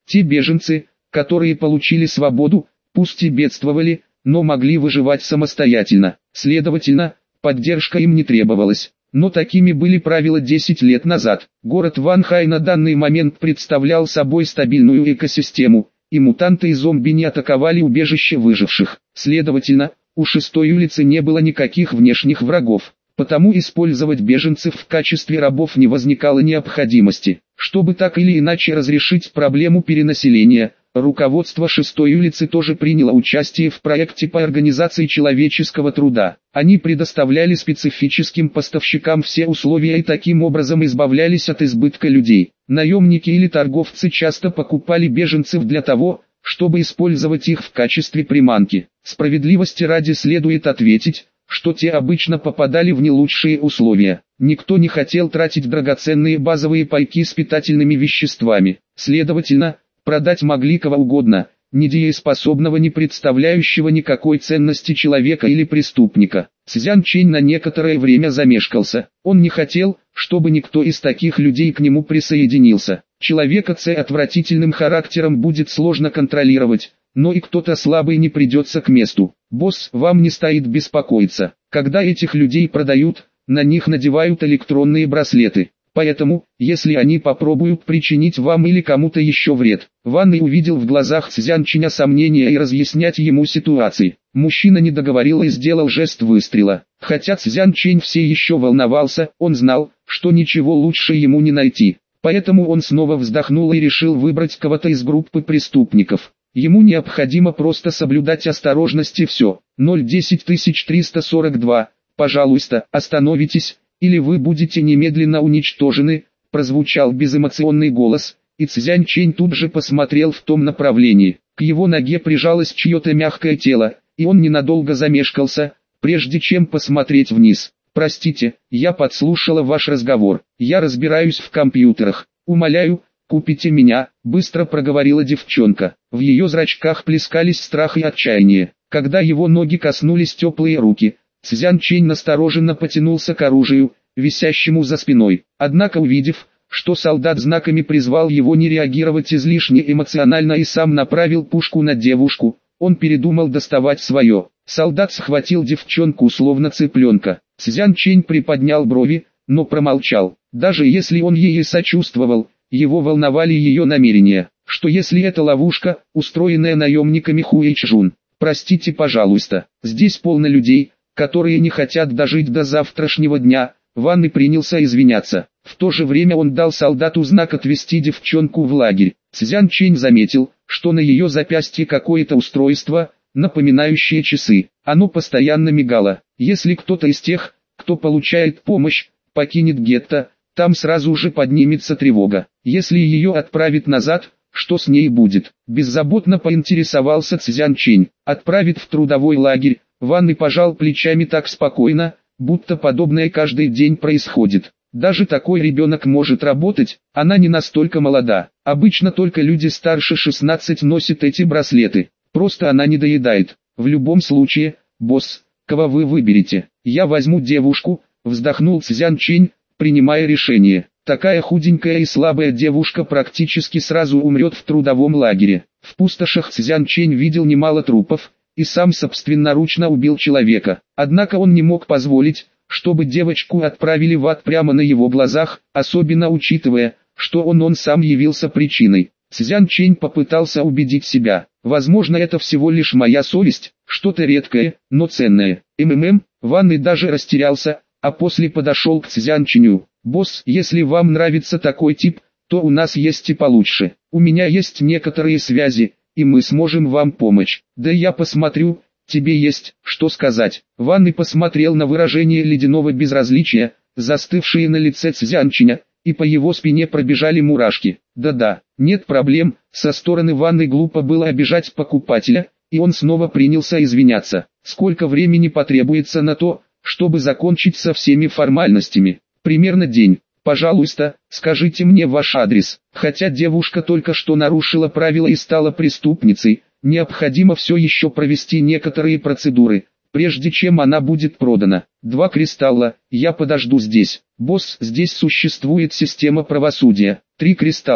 Те беженцы, которые получили свободу, пусть и бедствовали, но могли выживать самостоятельно. Следовательно, поддержка им не требовалась. Но такими были правила десять лет назад. Город Ванхай на данный момент представлял собой стабильную экосистему, и мутанты и зомби не атаковали убежище выживших. Следовательно, у шестой улицы не было никаких внешних врагов, потому использовать беженцев в качестве рабов не возникало необходимости. Чтобы так или иначе разрешить проблему перенаселения, руководство шестой улицы тоже приняло участие в проекте по организации человеческого труда. Они предоставляли специфическим поставщикам все условия и таким образом избавлялись от избытка людей. Наемники или торговцы часто покупали беженцев для того, чтобы использовать их в качестве приманки. Справедливости ради следует ответить, что те обычно попадали в не лучшие условия. Никто не хотел тратить драгоценные базовые пайки с питательными веществами. Следовательно, продать могли кого угодно, недееспособного, не представляющего никакой ценности человека или преступника. Цзян Чэнь на некоторое время замешкался. Он не хотел, чтобы никто из таких людей к нему присоединился. Человека с отвратительным характером будет сложно контролировать, но и кто-то слабый не придется к месту. Босс, вам не стоит беспокоиться. Когда этих людей продают, на них надевают электронные браслеты. Поэтому, если они попробуют причинить вам или кому-то еще вред, Ван И увидел в глазах Цзян Чэня сомнения и разъяснять ему ситуации. Мужчина не договорил и сделал жест выстрела. Хотя Цзян Чэнь все еще волновался, он знал, что ничего лучше ему не найти. Поэтому он снова вздохнул и решил выбрать кого-то из группы преступников. Ему необходимо просто соблюдать осторожность и все. ноль десять триста сорок два, пожалуйста, остановитесь, или вы будете немедленно уничтожены, прозвучал безэмоционный голос, и Цзян Чэнь тут же посмотрел в том направлении. К его ноге прижалось чье-то мягкое тело, и он ненадолго замешкался, прежде чем посмотреть вниз. «Простите, я подслушала ваш разговор, я разбираюсь в компьютерах, умоляю, купите меня», — быстро проговорила девчонка. В ее зрачках плескались страх и отчаяние. Когда его ноги коснулись теплые руки, Цзян Чэнь настороженно потянулся к оружию, висящему за спиной. Однако увидев, что солдат знаками призвал его не реагировать излишне эмоционально и сам направил пушку на девушку, он передумал доставать свое. Солдат схватил девчонку словно цыпленка. Цзян Чэнь приподнял брови, но промолчал. Даже если он ей сочувствовал, его волновали ее намерения. Что если это ловушка, устроенная наемниками Хуэйчжун? «Простите, пожалуйста, здесь полно людей, которые не хотят дожить до завтрашнего дня», — Ван И принялся извиняться. В то же время он дал солдату знак отвезти девчонку в лагерь. Цзян Чэнь заметил, что на ее запястье какое-то устройство, напоминающее часы. Оно постоянно мигало. Если кто-то из тех, кто получает помощь, покинет гетто, там сразу же поднимется тревога. Если ее отправить назад, что с ней будет? Беззаботно поинтересовался Цзян Чэнь. Отправит в трудовой лагерь. Ван И пожал плечами так спокойно, будто подобное каждый день происходит. Даже такой ребенок может работать, она не настолько молода. Обычно только люди старше шестнадцати носят эти браслеты. Просто она не доедает. В любом случае, босс, кого вы выберете? Я возьму девушку, вздохнул Цзян Чэнь, принимая решение. Такая худенькая и слабая девушка практически сразу умрет в трудовом лагере. В пустошах Цзян Чэнь видел немало трупов, и сам собственноручно убил человека. Однако он не мог позволить, чтобы девочку отправили в ад прямо на его глазах, особенно учитывая, что он он сам явился причиной. Цзян Чэнь попытался убедить себя. Возможно, это всего лишь моя совесть, что-то редкое, но ценное. МММ, Ван И даже растерялся, а после подошел к Цзян Чэню. «Босс, если вам нравится такой тип, то у нас есть и получше. У меня есть некоторые связи, и мы сможем вам помочь. Да я посмотрю, тебе есть что сказать». Ван И посмотрел на выражение ледяного безразличия, застывшее на лице Цзян Чэня, и по его спине пробежали мурашки. Да-да, нет проблем, со стороны Ван И глупо было обижать покупателя, и он снова принялся извиняться. Сколько времени потребуется на то, чтобы закончить со всеми формальностями? Примерно день. Пожалуйста, скажите мне ваш адрес. Хотя девушка только что нарушила правила и стала преступницей, необходимо все еще провести некоторые процедуры, прежде чем она будет продана. Два кристалла, я подожду здесь. Босс, здесь существует система правосудия. Три кристалла.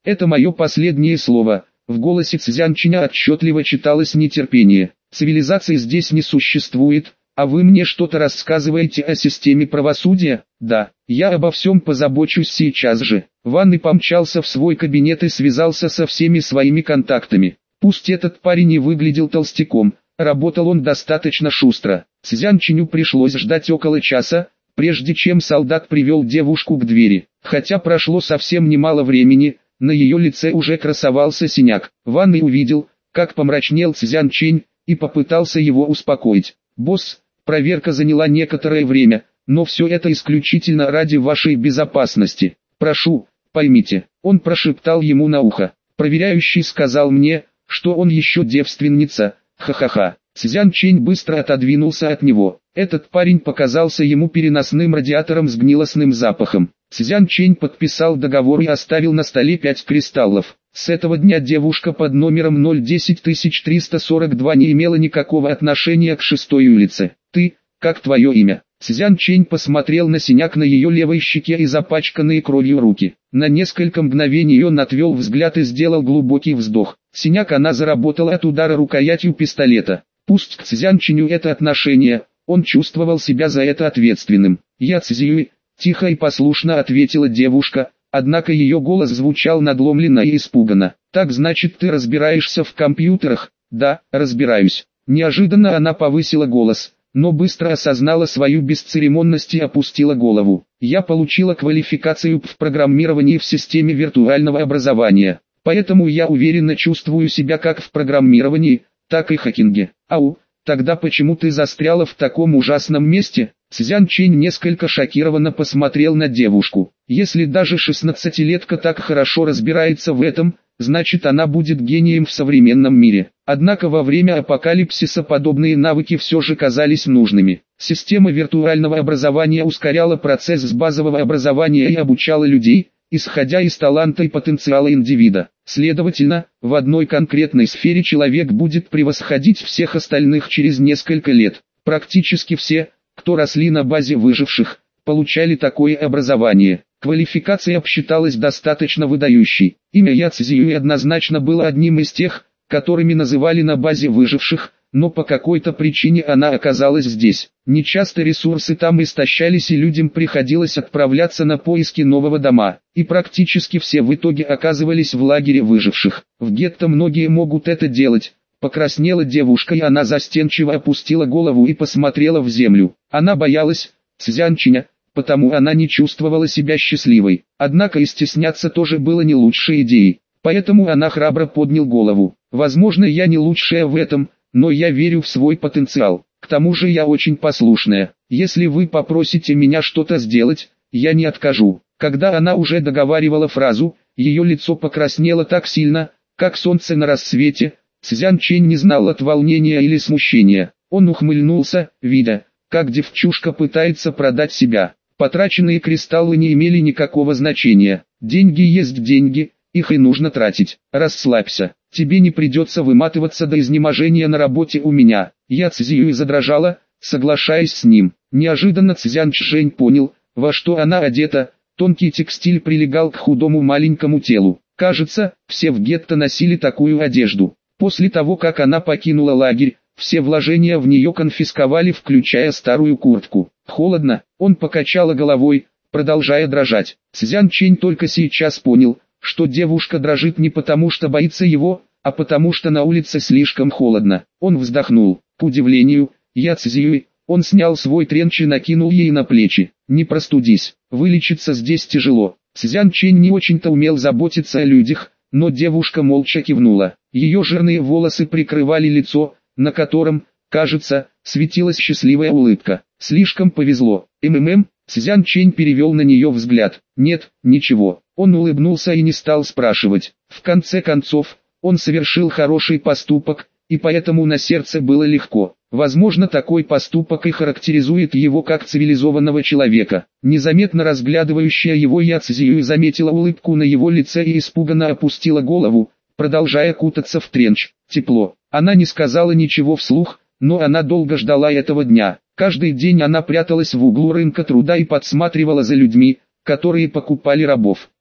Это мое последнее слово. В голосе Цзянчиня отчетливо читалось нетерпение. Цивилизации здесь не существует, а вы мне что-то рассказываете о системе правосудия? Да, я обо всем позабочусь сейчас же. Ван И помчался в свой кабинет и связался со всеми своими контактами. Пусть этот парень и выглядел толстяком, работал он достаточно шустро. Цзянчиню пришлось ждать около часа, прежде чем солдат привел девушку к двери. Хотя прошло совсем немало времени, на ее лице уже красовался синяк. Ван И увидел, как помрачнел Цзянчинь, и попытался его успокоить. «Босс, проверка заняла некоторое время, но все это исключительно ради вашей безопасности. Прошу, поймите», — он прошептал ему на ухо. Проверяющий сказал мне, что он еще девственница, ха-ха-ха. Цзянчинь быстро отодвинулся от него. Этот парень показался ему переносным радиатором с гнилостным запахом. Цзянчинь подписал договор и оставил на столе пять кристаллов. С этого дня девушка под номером ноль десять триста сорок два не имела никакого отношения к шестой улице. «Ты, как твое имя?» Цзянчинь посмотрел на синяк на ее левой щеке и запачканные кровью руки. На несколько мгновений он отвел взгляд и сделал глубокий вздох. Синяк она заработала от удара рукоятью пистолета. Пусть к Цзянчиню это отношение, он чувствовал себя за это ответственным. «Я Цзюй», — тихо и послушно ответила девушка, однако ее голос звучал надломленно и испуганно. «Так значит, ты разбираешься в компьютерах?» «Да, разбираюсь». Неожиданно она повысила голос, но быстро осознала свою бесцеремонность и опустила голову. «Я получила квалификацию в программировании в системе виртуального образования, поэтому я уверенно чувствую себя как в программировании, так и хакинге». «Ау, тогда почему ты застряла в таком ужасном месте?» Цзянчинь несколько шокированно посмотрел на девушку. «Если даже шестнадцатилетка так хорошо разбирается в этом, значит она будет гением в современном мире». Однако во время апокалипсиса подобные навыки все же казались нужными. Система виртуального образования ускоряла процесс с базового образования и обучала людей, исходя из таланта и потенциала индивида. Следовательно, в одной конкретной сфере человек будет превосходить всех остальных через несколько лет. Практически все, кто росли на базе выживших, получали такое образование. Квалификация считалась достаточно выдающей. Имя Я Цзюй однозначно было одним из тех, которыми называли на базе выживших, но по какой-то причине она оказалась здесь. Нечасто ресурсы там истощались и людям приходилось отправляться на поиски нового дома, и практически все в итоге оказывались в лагере выживших. В гетто многие могут это делать. Покраснела девушка и она застенчиво опустила голову и посмотрела в землю. Она боялась Цзянчиня, потому она не чувствовала себя счастливой. Однако и стесняться тоже было не лучшей идеей, поэтому она храбро поднял голову. «Возможно, я не лучшая в этом, но я верю в свой потенциал. К тому же я очень послушная. Если вы попросите меня что-то сделать, я не откажу». Когда она уже договаривала фразу, ее лицо покраснело так сильно, как солнце на рассвете. Цзянчинь не знал от волнения или смущения. Он ухмыльнулся, видя, как девчушка пытается продать себя. Потраченные кристаллы не имели никакого значения. Деньги есть деньги, их и нужно тратить. Расслабься, тебе не придется выматываться до изнеможения на работе у меня. Я Цзюй задрожала, соглашаясь с ним. Неожиданно Цзянчжэнь понял, во что она одета. Тонкий текстиль прилегал к худому маленькому телу. Кажется, все в гетто носили такую одежду. После того, как она покинула лагерь, все вложения в нее конфисковали, включая старую куртку. «Холодно», — он покачала головой, продолжая дрожать. Цзянчинь только сейчас понял, что девушка дрожит не потому, что боится его, а потому что на улице слишком холодно. Он вздохнул. К удивлению, Я Цзюй, он снял свой тренч и накинул ей на плечи. «Не простудись, вылечиться здесь тяжело». Цзянчинь не очень-то умел заботиться о людях, но девушка молча кивнула. Ее жирные волосы прикрывали лицо, на котором, кажется, светилась счастливая улыбка. «Слишком повезло». «МММ?» Цзянчинь перевел на нее взгляд. «Нет, ничего». Он улыбнулся и не стал спрашивать. В конце концов, он совершил хороший поступок, и поэтому на сердце было легко. Возможно, такой поступок и характеризует его как цивилизованного человека. Незаметно разглядывающая его Я Цзюй заметила улыбку на его лице и испуганно опустила голову, продолжая кутаться в тренч. Тепло. Она не сказала ничего вслух, но она долго ждала этого дня. Каждый день она пряталась в углу рынка труда и подсматривала за людьми, которые покупали рабов.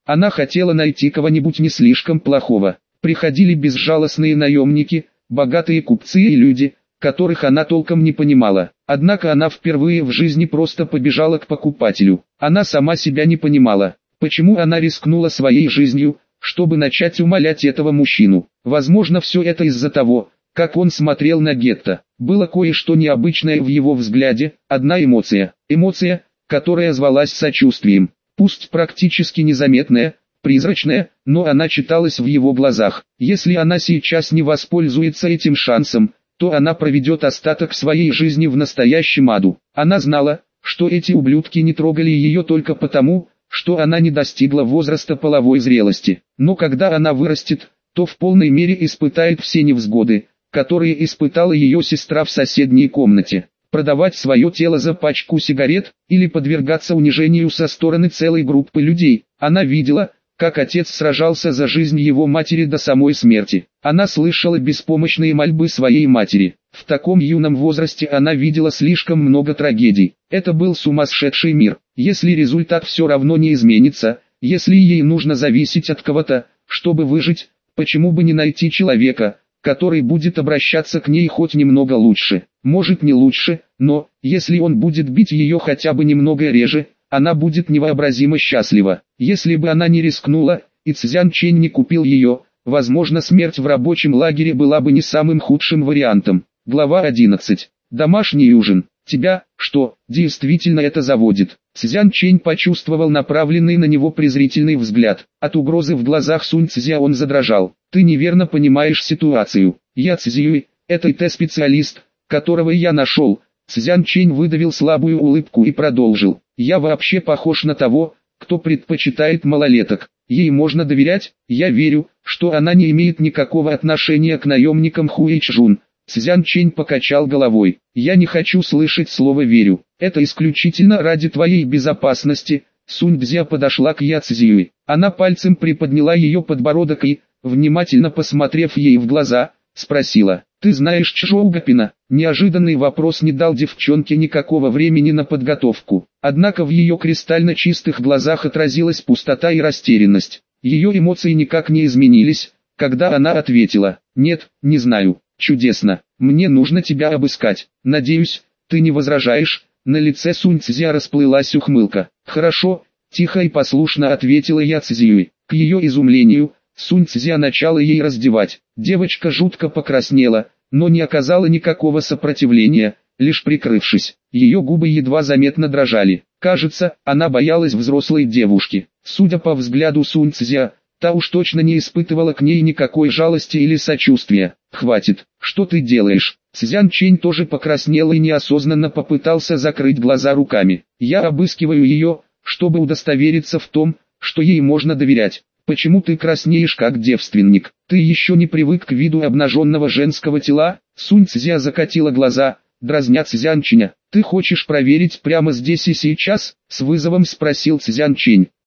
Она хотела найти кого-нибудь не слишком плохого. Приходили безжалостные наемники, богатые купцы и люди, которых она толком не понимала. Однако она впервые в жизни просто побежала к покупателю. Она сама себя не понимала, почему она рискнула своей жизнью, чтобы начать умолять этого мужчину. Возможно, все это из-за того, как он смотрел на Гетто. Было кое-что необычное в его взгляде, одна эмоция. Эмоция, которая звалась сочувствием. Пусть практически незаметная, призрачная, но она читалась в его глазах. Если она сейчас не воспользуется этим шансом, то она проведет остаток своей жизни в настоящем аду. Она знала, что эти ублюдки не трогали ее только потому, что она не достигла возраста половой зрелости. Но когда она вырастет, то в полной мере испытает все невзгоды, которые испытала ее сестра в соседней комнате. Продавать свое тело за пачку сигарет, или подвергаться унижению со стороны целой группы людей. Она видела, как отец сражался за жизнь его матери до самой смерти. Она слышала беспомощные мольбы своей матери. В таком юном возрасте она видела слишком много трагедий. Это был сумасшедший мир. Если результат все равно не изменится, если ей нужно зависеть от кого-то, чтобы выжить, почему бы не найти человека, который будет обращаться к ней хоть немного лучше. Может, не лучше, но, если он будет бить ее хотя бы немного реже, она будет невообразимо счастлива. Если бы она не рискнула, и Цзян Чэнь не купил ее, возможно, смерть в рабочем лагере была бы не самым худшим вариантом. Глава одиннадцать. Домашний ужин. Тебя, что, действительно это заводит? Цзян Чэнь почувствовал направленный на него презрительный взгляд. От угрозы в глазах Сунь Цзя он задрожал. Ты неверно понимаешь ситуацию. Я Цзюй, это ИТ-специалист, которого я нашел. Цзян Чэнь выдавил слабую улыбку и продолжил. Я вообще похож на того, кто предпочитает малолеток. Ей можно доверять, я верю, что она не имеет никакого отношения к наемникам Хуэйчжун. Цзян Чэнь покачал головой. Я не хочу слышать слово «верю». Это исключительно ради твоей безопасности. Сунь Цзя подошла к Я Цзюй. Она пальцем приподняла ее подбородок и, внимательно посмотрев ей в глаза, спросила. Ты знаешь Чжоу Гапина? Неожиданный вопрос не дал девчонке никакого времени на подготовку. Однако в ее кристально чистых глазах отразилась пустота и растерянность. Ее эмоции никак не изменились, когда она ответила. Нет, не знаю. Чудесно. Мне нужно тебя обыскать. Надеюсь, ты не возражаешь? На лице Сунь Цзя расплылась ухмылка. Хорошо, тихо и послушно ответила Я Цзюй. К ее изумлению, Сунь Цзя начала ей раздевать. Девочка жутко покраснела, но не оказала никакого сопротивления, лишь прикрывшись. Ее губы едва заметно дрожали. Кажется, она боялась взрослой девушки. Судя по взгляду Сунь Цзя, та уж точно не испытывала к ней никакой жалости или сочувствия. «Хватит, что ты делаешь?» Цзян Чэнь тоже покраснел и неосознанно попытался закрыть глаза руками. «Я обыскиваю ее, чтобы удостовериться в том, что ей можно доверять. Почему ты краснеешь как девственник? Ты еще не привык к виду обнаженного женского тела?» Сунь Цзя закатила глаза, дразня Цзян Чэня. «Ты хочешь проверить прямо здесь и сейчас?» С вызовом спросил Цзян Чэнь.